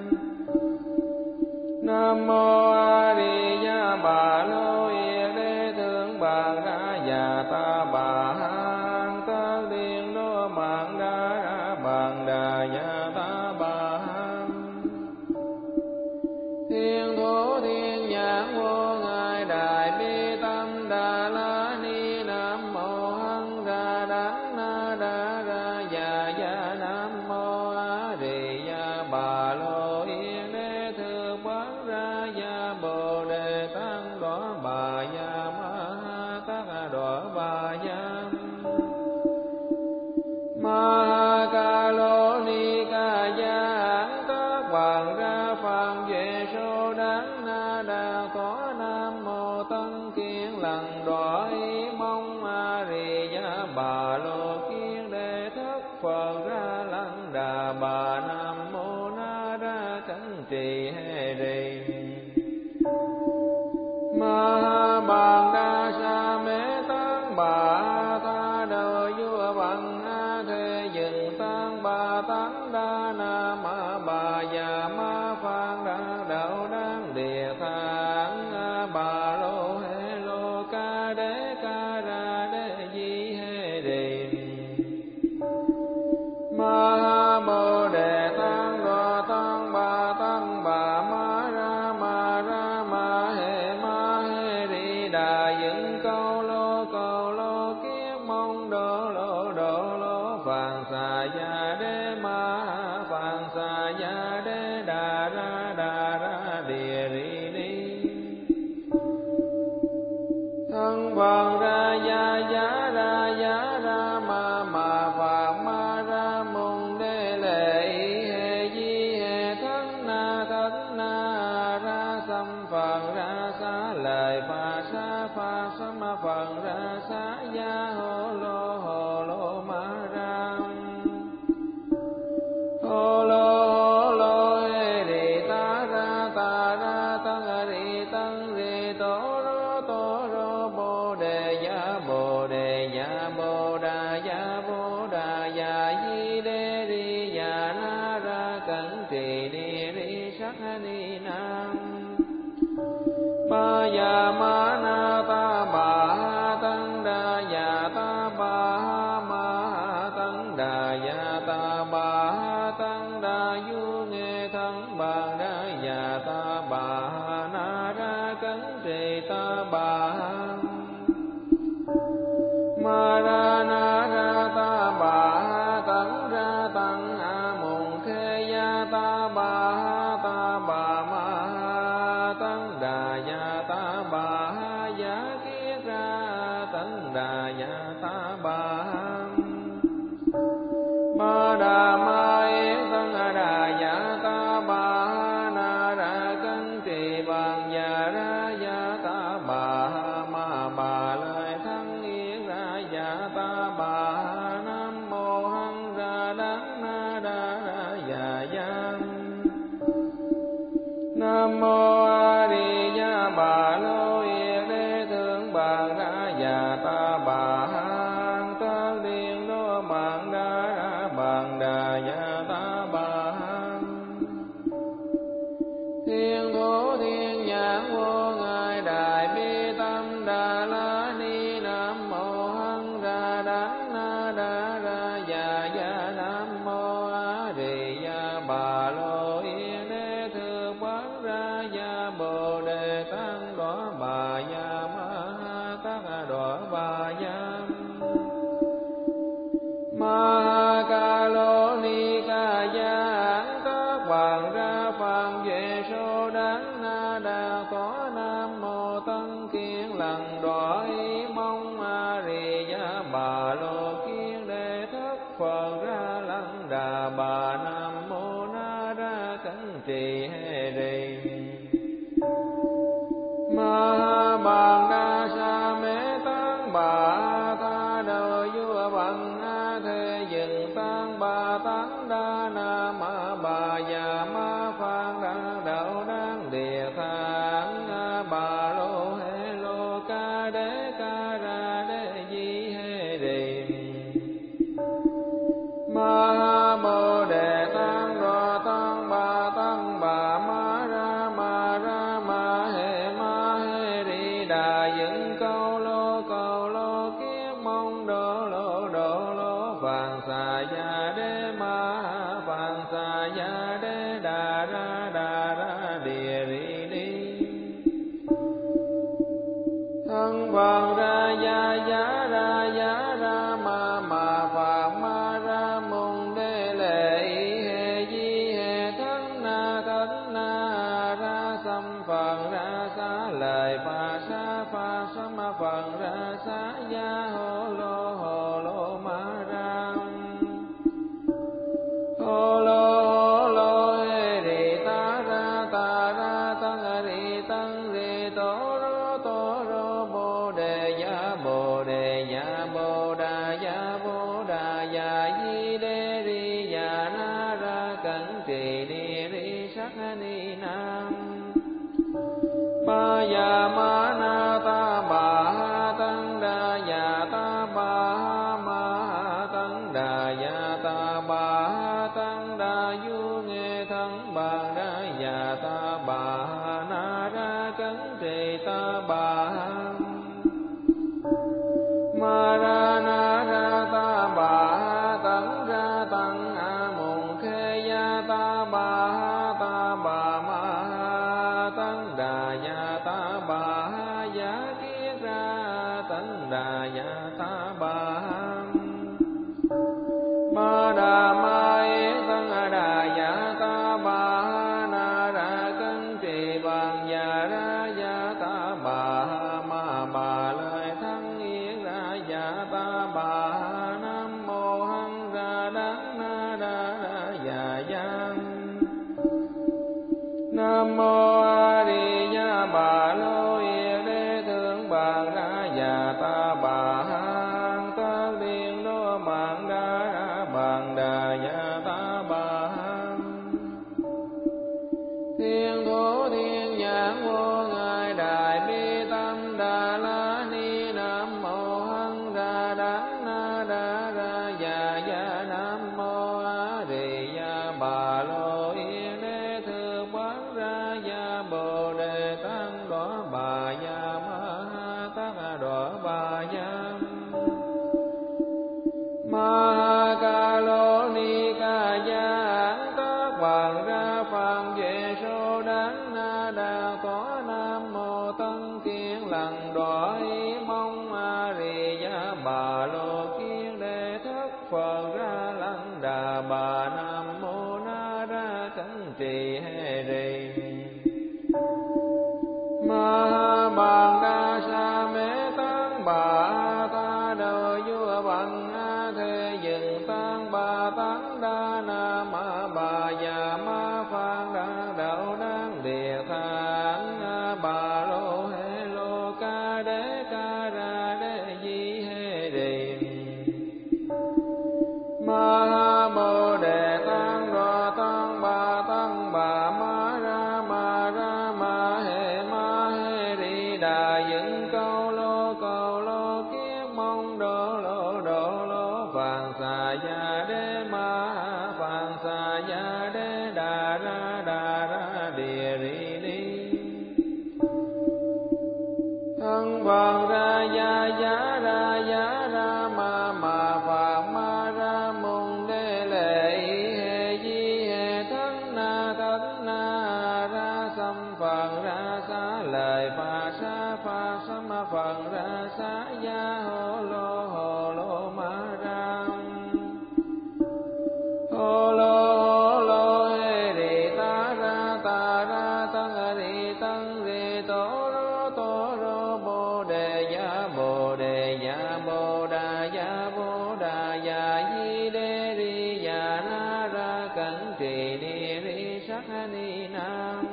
nam mô a di đà bà lô yết đế thượng bàn ra ya ta bà hằng tất điện đô mạng đa ra bàn đà ya ta bà thiên thủ thiên nhãn vô ngài đại bi tâm đà la ni nam mô hằng ra đắng na đa ra ya ya nam mô a di đà bà lô yết đế thượng bàn ra ya bồ đề tăng đỏ bà ya ma ha tát đỏ bà ya ma ca lô ni ca ya tất hoàng ra phàm về số đắng na đa có nam mô tân kiên lặng đỏ ý mong a di đà bà lô kiên đề thất phật ra lăng đà bà nam mô na ra cẩn trì hê rì ma bàn đa sa mê tăng bà tha đầu vua bằng a thế dừng tăng bà tăng đa na ma bà già ma phan đa đạo đăng địa thang a bà lô hê lô ca đế ca ra đế di hê rì ma bồ đề tăng đô tăng bà tăng bà ma ra ma ra ma hê ma hê ri đà dựng câu lô câu lô kiết mong đô lô đô lô phạn xà ya đế ma phạn xà ya đế đà ra đà ra địa ri ni thân phật ra ya ya ra ya ra ma ma phạn ma ra mùng đế lệ hê di hê thân na thân na ra xăm phật ra xá lời phà sa phà sâm phật ra xá ya hô lô hô lô ma ra hô lô hô lô hê ri ta ra ta ra tăng ri tăng ri tô rô tô rô bồ đề ya bồ đề ya bồ đà ya bồ đà ya di đê ri ya na ra cẩn trì ni ri sắc ni nam ba ya ma na ta bà tăng đa ya ta bà ma tăng đa ya ta bà tăng đa du nghe thắng bàn đa ya ta bà na ra cẩn trì ta bà ma ra na ra ta bà tăng ra tăng a mùng khe ya ta bà ta bà ma tăng đà ya ta bà ya kiết ra tăng đà ya ta bà ma đà ma yết tăng đà ya ta bà na ra cân trì bằng ya ra ya ta bà ma bà lời thắng yết ra ya ta bà nam mô hằng ra đắng na đa ra ya ya nam mô a di đà bà lô yết đế thượng bàn ra ya ta bà hằng tất điện đô mạng đa ra bàn đà ya ta bà thiên thủ thiên nhãn vô ngài đại bi tâm đà la ni nam mô hằng ra đắng na đa ra ya ya nam mô a di đà bà lô yết Phạn Duệ Sô Đán Na Đà Tỏa Nam Mô Tân Kiên Lần Đọa Ý Mong A Rì Gia Bà Lô Kiên Đề Thất Phật Ra Lăng Đà Bà Nam Mô Na Ra Cẩn Trì Hê Rì Ma Bàn Đa Sa Mê Tăng Bà Tha Đầu Vua Bằng A Thế Dừng Tăng Bà Tán Đa Na Ma Bà Già Ma Phan Đa Đạo Đăng Địa Thang Bà Lô Hê Lô Ca Đế Ca Ra Đế Di Hê Rì Ma Bồ Đề Tăng Đô Tăng Bà Tăng Bà Ma Ra Ma Ra Ma Hê Ma Hê Rì Đà Dựng Câu Lô Câu Lô Kiết Mong Đô Lô Đô Lô Phạn Xà Gia Đế Ma Phạn Xà Gia Đế Đà Ra Đà Ra Địa Rì Đi Thân Phật Ra Gia Giá Ra Giá Ra Ma Ma Phạt Ma Ra Môn Đế Lệ Y Hê Di Hê Thánh Na Thánh Na Ra Xăm Phật Ra Xá Lời Phà Sa Phà Sâm Phật Ra Xá Gia Hô Lô Hô Lô Ma Ra Hô Lô Hô Lô Hê Rì Ta Ra Ta Ra Tăng Rì Tăng Rì Tổ Rô Tổ Rô Bồ Đề Gia Bồ Đề Gia Bồ Đà Gia Bồ Đà Gia Di Đê Ri Gia Na Ra Cẩn Trì Ni Ri Sắc Ni Nam Ba Gia Ma Na Ta Bà Ha Tăng Đà Gia Ta Bà Ha Ma Ha Tăng Đà Gia Ta Bà Ha Tăng Đà Du Nghe Thân Bàn Đà Gia Ta Bà Ha Na Ra Cẩn Trì Ta Bà Ha Ma Ra Na Ra Ta Bà Ha Tấn Ra Tăng A Mùng Khê Gia Ta Bà Ha Ta Bà Ma Ha Tấn Đà Gia Ta Bà Ha Giá Kiết Ra Tấn Đà Gia Ta Bà Ha Ma Đà Ma Yết Tấn Đà Gia Ta Bà Ha Na Ra Cân Trì Bàn Gia Ra Gia Ta Bà Ha Ma Bà Lời Thân Yết Ra Gia Ta Bà Ha Nam Mô Hằng Ra Đắng Na Đa Ra Gia Gia Nam Mô A Di Đà Bà Lô Yết Đế Thượng Bàn Ra Gia Ta Bà Ha Tất Điện Đô Mạng Đa Ra Bàn Đà Gia Ta Bà Ha Thiên Thủ Thiên Nhãn Vô Ngài Đại Bi Tâm Đà La Ni Nam Mô Hằng Ra Đắng Na Đa Ra Gia Gia Nam Mô A Di Đà Bà Lô Yết Đế Thượng Bàn Ra Gia Bồ Đề Tăng Đỏ Bà Gia Ma Ha Tát Đỏ Bà Gia Ma Ca Lô Ni Ca Gia Án Tác Bàn Ra Phạn Duệ Sô Đán Na Đà Tỏa Nam Mô Tân Kiên Lần Đọa Ý Mong A Rì Gia Bà Lô Kiên Đề Thất Phật Ra Lăng Đà Bà Nam Mô Na Ra Cẩn Trì Hê Rì Ma Bàn Đa Sa Mê Tăng Bà Tha Đầu Vua Bằng A Thế Dừng Tăng Bà Tán Đa Na Ma Bà Già Ma Phan Đa Đạo Đăng Địa Thang Bà Lô Hê Lô Ca Đế Ca Ra Đế Di Hê Rì Ma Bồ Đề Tăng Đô Tăng Bà Tăng Bà Ma Ra Ma Ra Ma Hê Ma Hê Rì Đà Dựng Câu Lô Câu Lô Kiết Mong Đô Lô Đô Lô Phạn Xà Gia Đế Ma Phạn Xà Gia Đế Đà Ra Đà Ra Địa Rì Đi Thân Phật Ra Gia Giá Ra Giá Ra Ma Ma Phạt Ma Ra Môn Đế Lệ Y Hê Di Hê Thánh Na Thánh Na Ra Xăm Phật Ra Xá Lời Phà Sa Phà Sâm Phật Ra Xá Gia Hô Lô Hô Lô Ma Ra Hô Lô Hô Lô Hê Rì Ta Ra tăng ri tổ rô tổ rô bồ đề ya bồ đề ya bồ đà ya bồ đà ya di đê ri ya na ra cẩn trì ni ri sắc ni nam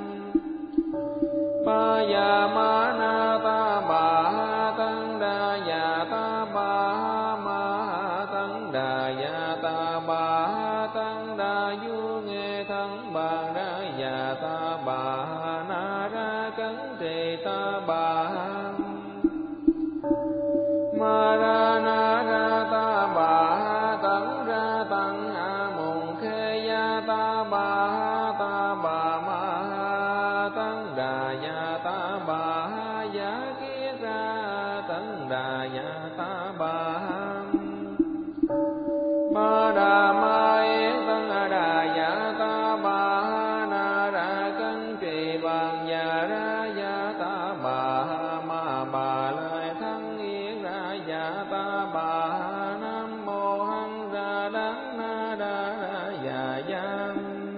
ba ya ma na ta ba ha tăng đa ya ta ba ha ma ha tăng đà ya ta ba ha tăng đà du nghe thân bàn đa ya ta ba ha na ra cẩn trì ta ba ha ma ra na ra ta ba ha tăng ra tăng a mùng khê ya ta ba ha ta ba ma ha tăng đà ya ta ba ha ya kiết ra tăng đà ya ta ba ha ma đà ma yết tăng đà ya ta ba ha na ra cân trì bằng ya ra ya ta ba ha ma bà lời thân yết ra ya ta ba ha nam mô hằng ra đắng na đa ya ya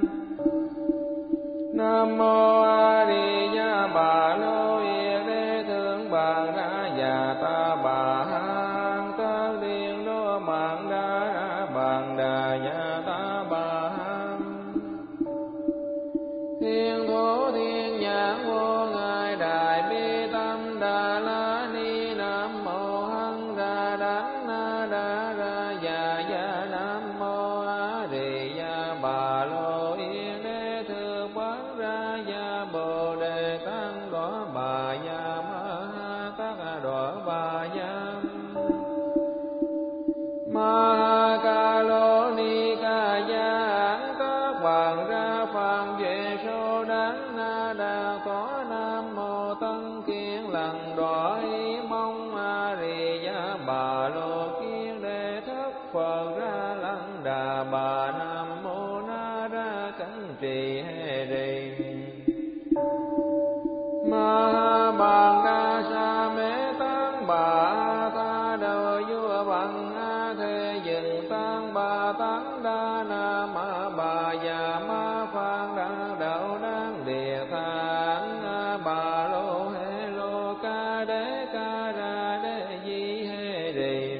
nam mô a di đà bà lô yết đế thượng bàn ra ya ta bà ha tất điện đô mạng đa bàn đà ya ta bà ha thiên thủ thiên nhãn vô ngài đại bi tâm đà la ni nam mô hằng ra đắng na đa ra ya ya nam mô a di đà bà lô yết đế thượng bán ra ya bồ đề tăng đỏ bà ya ma ha tát đỏ bà ya ma ha ca lô ni ca ya các bạn ra phàm về số đáng na đà có nam mô tân kiên lần đỏ ý mong a di đà bà lô kiên đề thất phật ra lăng đà bà nam mô na ra cẩn trì hê rì ma ha bàn đa sa mê tăng bà tha đầu vua bằng a thế dừng tăng bà tăng đa na ma bà già ma phan đa đạo đáng địa thang bà lô hê lô ca đế ca ra đế di hê rì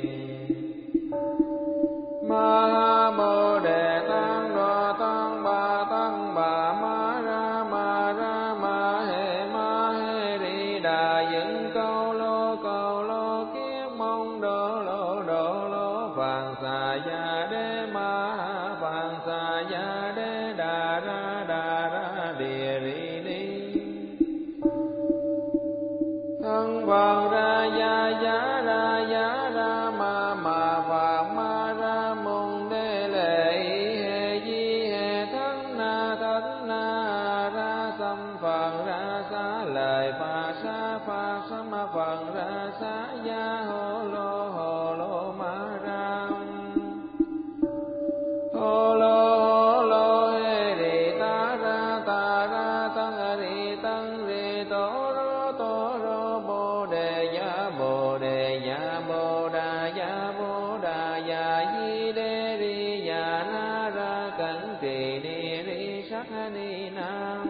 ma ha bồ đề tăng đô tăng bà tăng bà ma ra ma ra ma hê ma hê ri đà dựng câu lô câu lô kiết mong đô lô đô lô phạn xà ya đế ma phạn xà ya đế đà ra đà ra địa ri ni thân phật ra ya ya ra ya ra ma ma phạn ma ra mùng đế lệ hê di hê thân na thân na ra sam phật ra xá lời phà sa phà sa ma phật ra xá ya hô lô hô lô ma ra hô lô hô lô hê ri ta ra ta ra tăng ri tăng ri tổ rô tổ rô bồ đề ya bồ đề ya bồ đà ya bồ đà ya di đê ri ya na ra cẩn trì ni ri sắc ni nam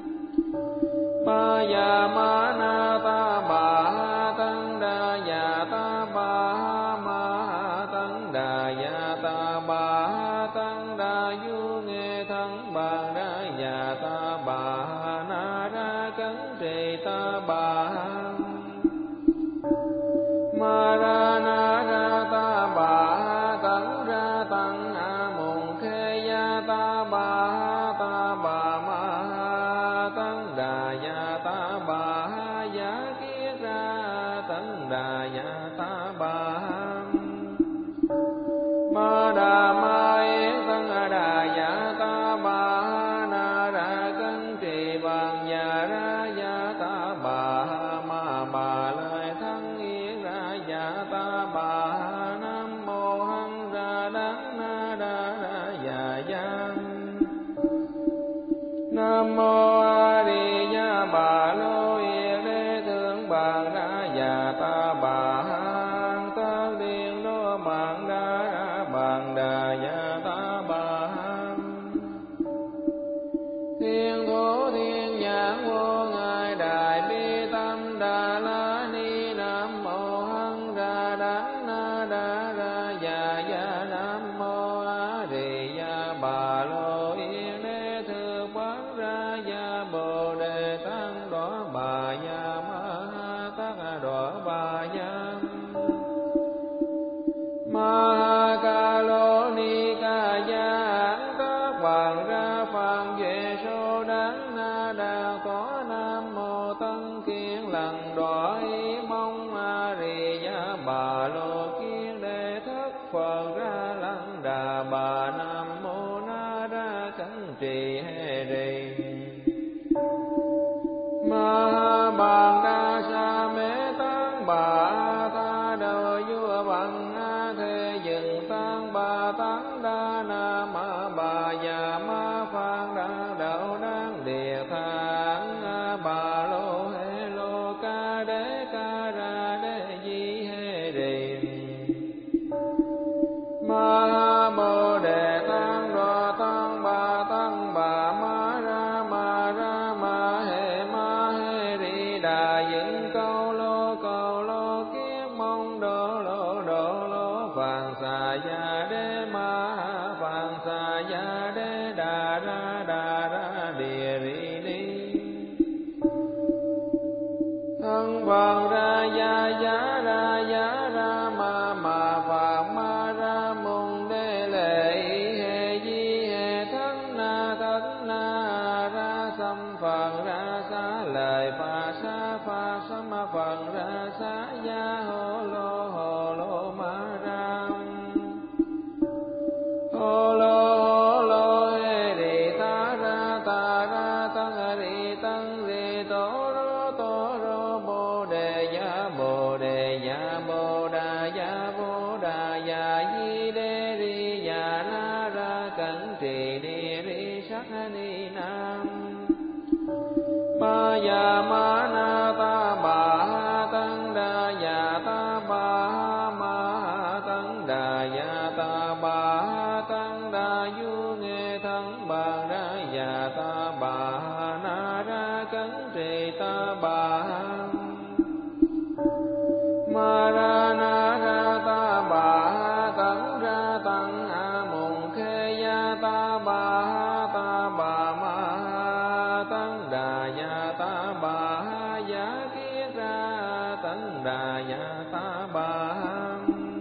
ba ya ma na ta ba ha tăng đa ya ta ba ha ma ha tăng đà ya ta ba ha tăng đà du nghe thân bàn đa ya ta ba ha na ra cẩn trì ta ba ha ma ra na ra ta ba ha tăng ra tăng a mùng khê ya ta ba ha ta ba ma ha tăng đà ya ta ba ha ya kiết ra tăng đà ya ta ba ha ma đà ma yết tăng đà ya ta ba ha na ra cân trì bằng ya ra ya ta ba ha ma bà lời thân yết ra ya ta ba ha nam mô hằng ra đắng na đa ra ya ya nam mô a di đà bà lô yết đế thượng bàn ra ya ta bà ha tất điện đô mạng đa bàn đà ya ta bà ha thiên thủ thiên nhãn vô ngài bồ đề tăng đỏ bà ya ma ha tát đỏ bà ya ma ca lô ni ca ya các bạn ra phàm về số đáng na đà có nam mô tân kiên lần đỏ ý mong a ri ya bà lô kiên đệ thất phật ra lăng đà bà nam mô na ra cẩn trì hê rì ma bàn đa sa mê tăng bà tha đời vua bằng a thế dừng tăng bà tăng đa na ma bà già ma phan đa đạo đáng địa thang bà lô hê lô ca đế ca ra đế di hê rì ma bồ đề tăng đô tăng bà tăng bà ma ra ma ra ma hê ma hê ri đà dựng câu lô câu lô kiết mong đô lô đô lô phạn xà ya đế ma phạn xà ya đế đà ra đà ra địa ri ni thân phật ra ya ya ra ya ra ma ma phạn ma ra môn đế lệ hê di hê thất na thất na ra xăm phật ra xá lời pha sa pha sâm phật ra xá ya hô lô hô lô ma ra hô lô hô lô hê ri ta ra ta ra tăng ri tăng ri tô rô tô rô bồ đề ya bồ đề ya bồ đà ya bồ đà ya di đê ri ya na ra cẩn trì ni ri sắc ni nam ma ya ma na ta bà ha tăng đà ya ta bà ha ma ha tăng đà ya ta bà ha tăng đà du nghe thân bà ra ya ta bà ha na ra cẩn trì ta bà ha ma ra na ra ta bà ha tăng ra tăng a mùng khê ya ta bà ha ta bà ma ha tăng đà ya ta bà ha ya kiết ra tăng đà ya ta bà ha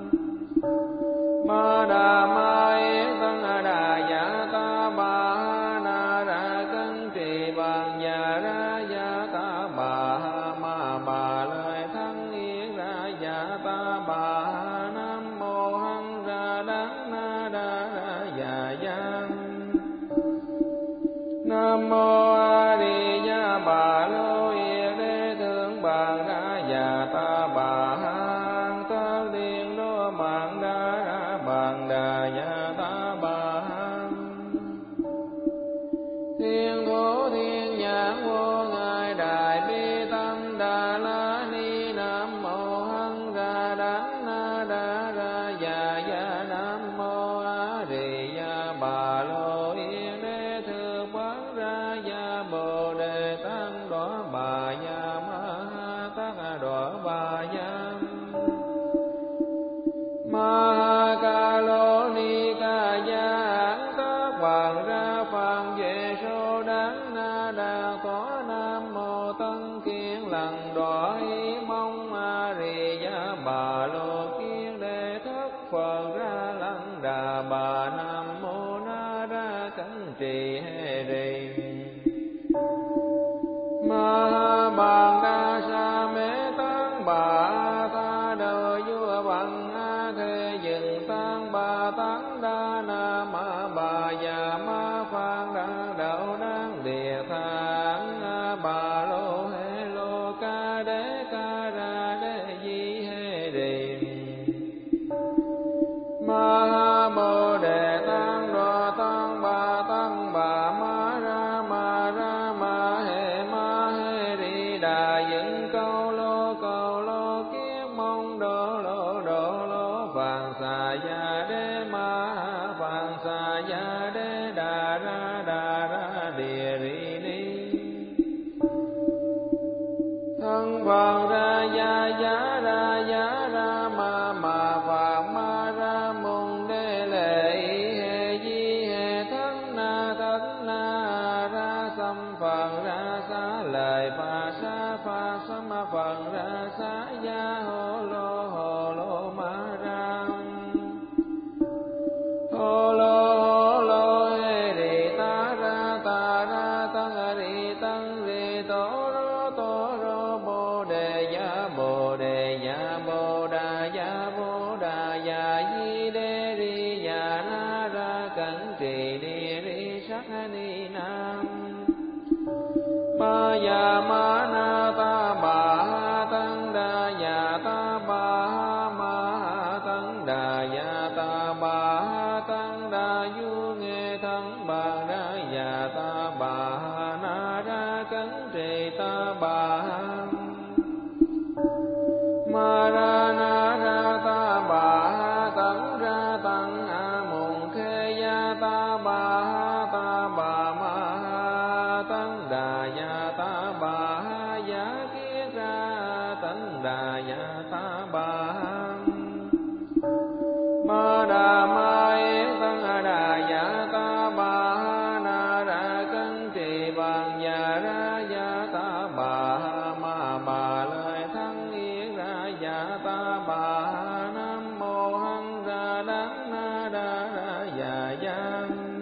ma đà ma yết tăng đà ya ta bà ha na ra cân trì bằng ya ra ya ta bà ha ma bà lời thân yết ra ya ta bà ha nam mô hằng ra đắng na đa ra ya ya nam mô a di đà bà lô yết đế thượng bàn ra ya ta bà ha tát điện đô mạng đa ra bàn đà ya ta bà ha thiên thủ thiên nhãn vô ngài đại bi tâm đà la ni nam mô hằng ra đắng na đa ra ya ya nam mô a di đà bà lô yết đế thượng bàn ra ya bồ đề tăng đỏ bà ya ma ha tát đỏ bà ya ma ca lô ni ca ya các bạn ra phàm về số đáng na đà có nam mô tân kiên lần đỏ ý mong a ri ya bà lô kiên đệ thất phật ra lăng đà bà nam mô na ra cẩn trì hê rì ma bàn đa sa mê tăng bà tha đời vua bằng a thế dừng tăng bà tăng đa na ma bà già ma phan đa đạo đáng địa thang bà lô hê lô ca đế ca ra đế di hê rì ma bồ đề tăng đô tăng bà tăng bà ma ra ma ra ma hê ma hê ri đà dựng câu lô câu lô kiết mong đô lô đô lô phạn xà ya đế ma phạn xà ya đế đà ra đà ra địa ri ni thân phật ra ya ya ra ya ra ma ma phạn ma ra môn đế lệ hê di hê thất na thất na ra xăm phật ra xá lời Phật xá Phật sám Phật ra xá ya hô lô hồ lô ma ra hô lô hô lô hê rì ta ra ta ra tăng rì tăng rì tổ rô tổ rô bồ đề ya bồ đề ya bồ đà ya bồ đà ya di đê ri ya na ra cẩn trì ni ri sắc ni nam ma ya ma na ta bà ha tăng đà ya ta bà ha ma ha tăng đà ya ta bà ha tăng đà du nghe thân bà đà ya ta bà ha na ra cẩn trì ta bà ha ma ra na ra ta bà ha tăng ra tăng a mùng khê ya ta bà ha ta bà ma ha tăng đà ya ta bà ha ya kiết ra tăng đà ya ta bà ha ma đà ma yết tăng đà ya ta bà ha na ra cân trì bằng ya ra ya ta bà ha ma bà lời thắng yết ra ya ta bà ha nam mô hằng ra đắng na đa ra ya ya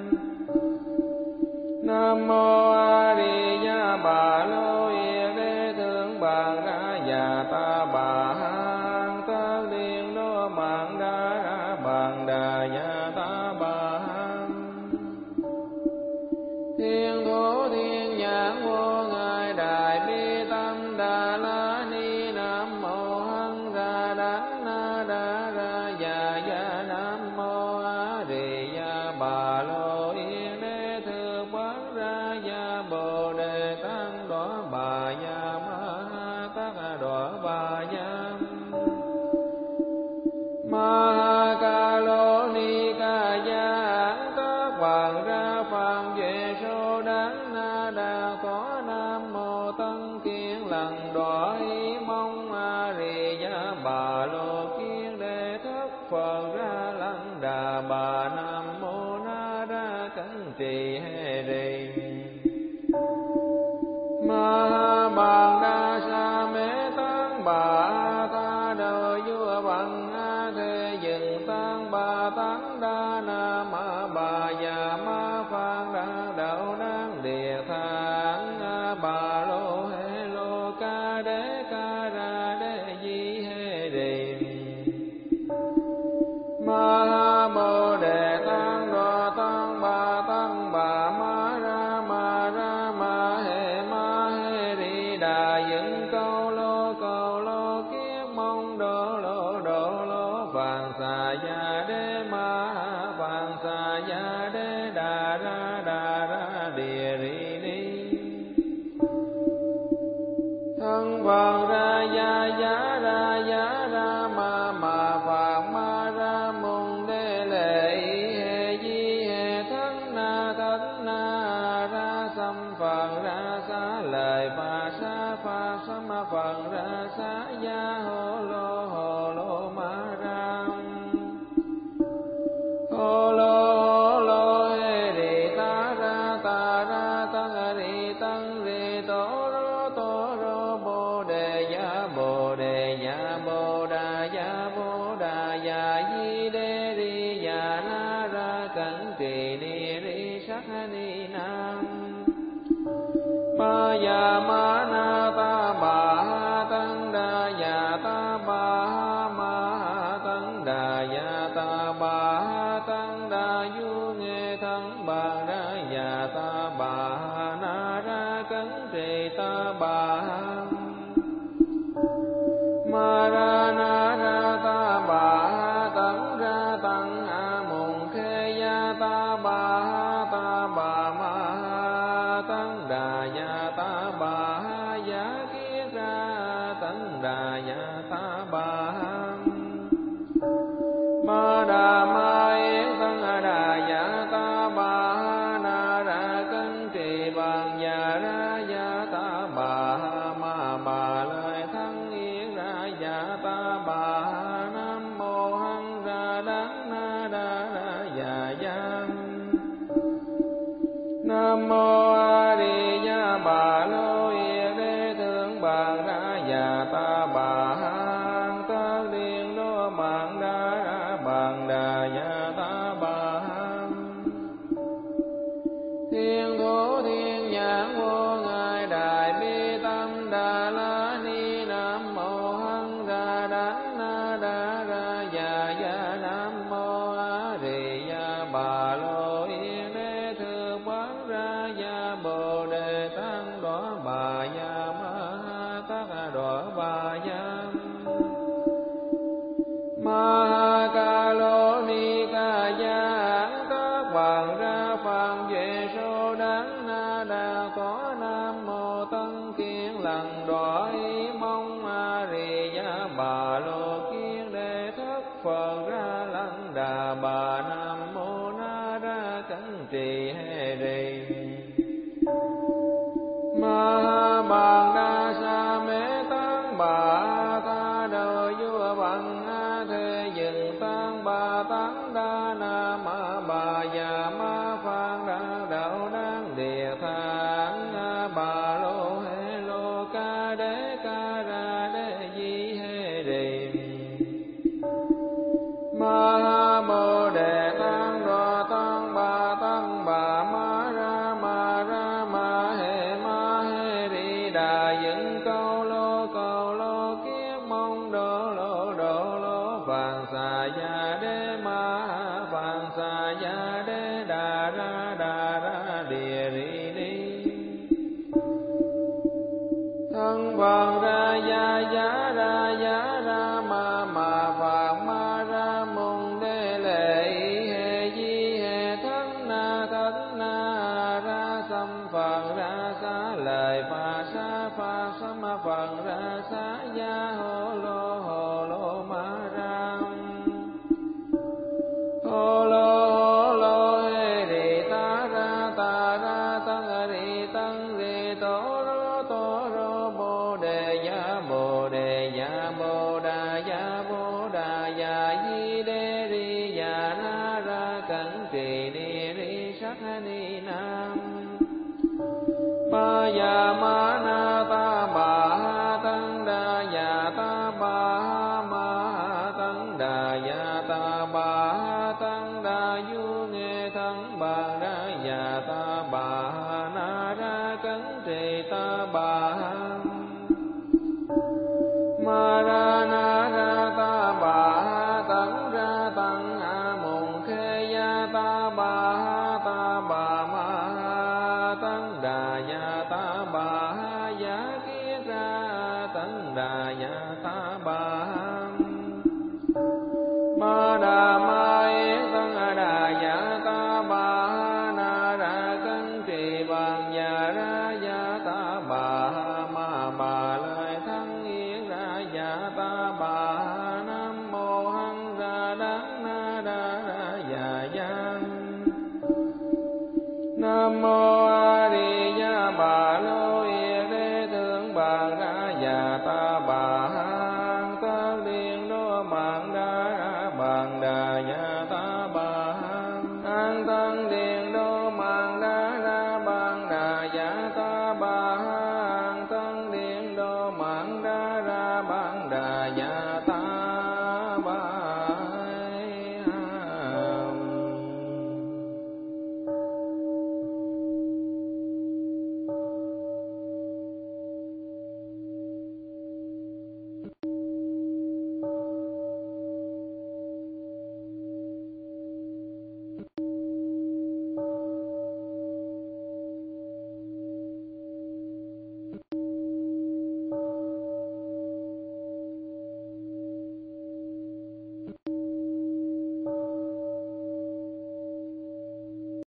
nam mô a di đà bà lô yết đế thượng bằng ra ya ta bà ha tất liên đô bằng đa ra bằng đà ya ta bà ha thiên thủ thiên nhãn vô ngài đại bi tâm đà la ni nam mô hằng ra đắng na đa ra ya ya nam mô a di đà bà lô yết đế thượng bằng ra ya bồ đề tăng đỏ bà ya ma ha tát đỏ bà ya ma ha ca lô ni ca ya tác bằng ra phàm về số đắng na đa có nam mô tân kiên lần đỏ ý mong a di đà bà lô kiên đề thất phật ra lăng đà bà nam mô na ra cẩn trì hê rì ma ha bằng đa sa mê tăng bà ta đời vua bằng a thế dừng tăng bà tăng đa na ma bà già ma phan đa đạo năng địa thang a bà lô hê lô ca đế ca ra đế di hê rì ma ha bồ đề tăng đô tăng bà tăng bà ma ra ma ra ma hê ma hê ri đà dựng câu lô câu lô kiết mong đô lô đô lô vàng xà ya đế ma ha vàng xà ya đế đà ra đà ra địa ri ni thân vàng ra ya ya ra ya ra ma ma vàng ma ra mùng đế lệ y hê di hê thân na thân na ra xăm phật ra xá lời Phật xá Phật sám Phật ra xá ya hô lô hồ lô ma ra hô lô hô lô hê rì ta ra ta ra tăng rì tăng rì tổ rô tổ rô bồ đề ya bồ đề ya bồ đà ya bồ đà ya di đê ri ya na ra cẩn trì ni ri sắc ni nam ma ya ma na ta bà ha tăng đà ya ta bà ha ma ha tăng đà ya ta bà ha tăng đà du nghe thân bà đà ya ta bà ha na ra cẩn trì ta bà ha ma ra na ra ta bà ha tăng ra tăng a mùng khê ya ta bà ha ta bà ma ha tăng đà ya ta bà ha ya kiết ra tăng đà ya ta bà ha ma đà ma yết tăng đà ya ta bà ha na ra cân trì bằng ya ra ya ta bà ha ma bà lời thắng yết ra ya ta bà ha nam mô hằng ra đắng na đa ra ya ya nam mô a di đà bà lô đỏ bà ya ma ha tát đỏ bà ya ma ca lô ni ca ya tát hoàng ra phàm về số đáng na đà có nam mô tân kiên lần đỏ ý mong a rì ya bà lô kiên đệ thất phật ra lăng đà bà nam mô na ra cẩn trì hê rì ma bàn đa sa mê tăng bà tha đầu vua bằng a thế dừng tăng bà tăng đa na ma bà già ma phan đa đạo đáng địa thang bà lô hê lô ca đế ca ra đế di hê rì ma bồ đề tăng đô tăng bà tăng bà ma ra ma ra ma hê ma hê ri đà dựng câu lô câu lô kiết mong đô lô đô lô phạn xà ya đế ma phạn xà ya đế đà ra đà ra địa ri đi thân phật ra ya ya ra ya ra ma ma phạn ma ra mùng đế lệ hê di hê thánh na thánh na ra sam phật ra xá lời pha sa pha sam phật ra xá ya hô lô hô lô ma ra hô lô hô lô hê rì ta ra ta ra tăng rì tăng rì tổ rô tổ rô bồ đề ya bồ đề ya bồ đà ya bồ đà ya di đê ri ya na ra cẩn trì ni ri sắc ni nam ma ya ma na ta bà ha tăng đà ya ta bà ha ma ha tăng đà ya ta bà ha tăng đà du nghe tăng bà ra ya ta bà ha na ra cẩn trì ta bà ha ma ra na ra ta bà ha tăng ra tăng a mùng khê ya ta bà ha ta bà ma ha tăng đà ya ta bà ha ya kiết ra tăng đà ya ta bà ha ma đà ma yết tăng đà ya ta bà ha na ra cân trì bằng ya ra ya ta bà ha ma bà lời thắng yết ra ya ta bà ha nam mô hằng ra đắng na đa ra ya ya nam mô a di đà bà lô yết đế thượng bà ra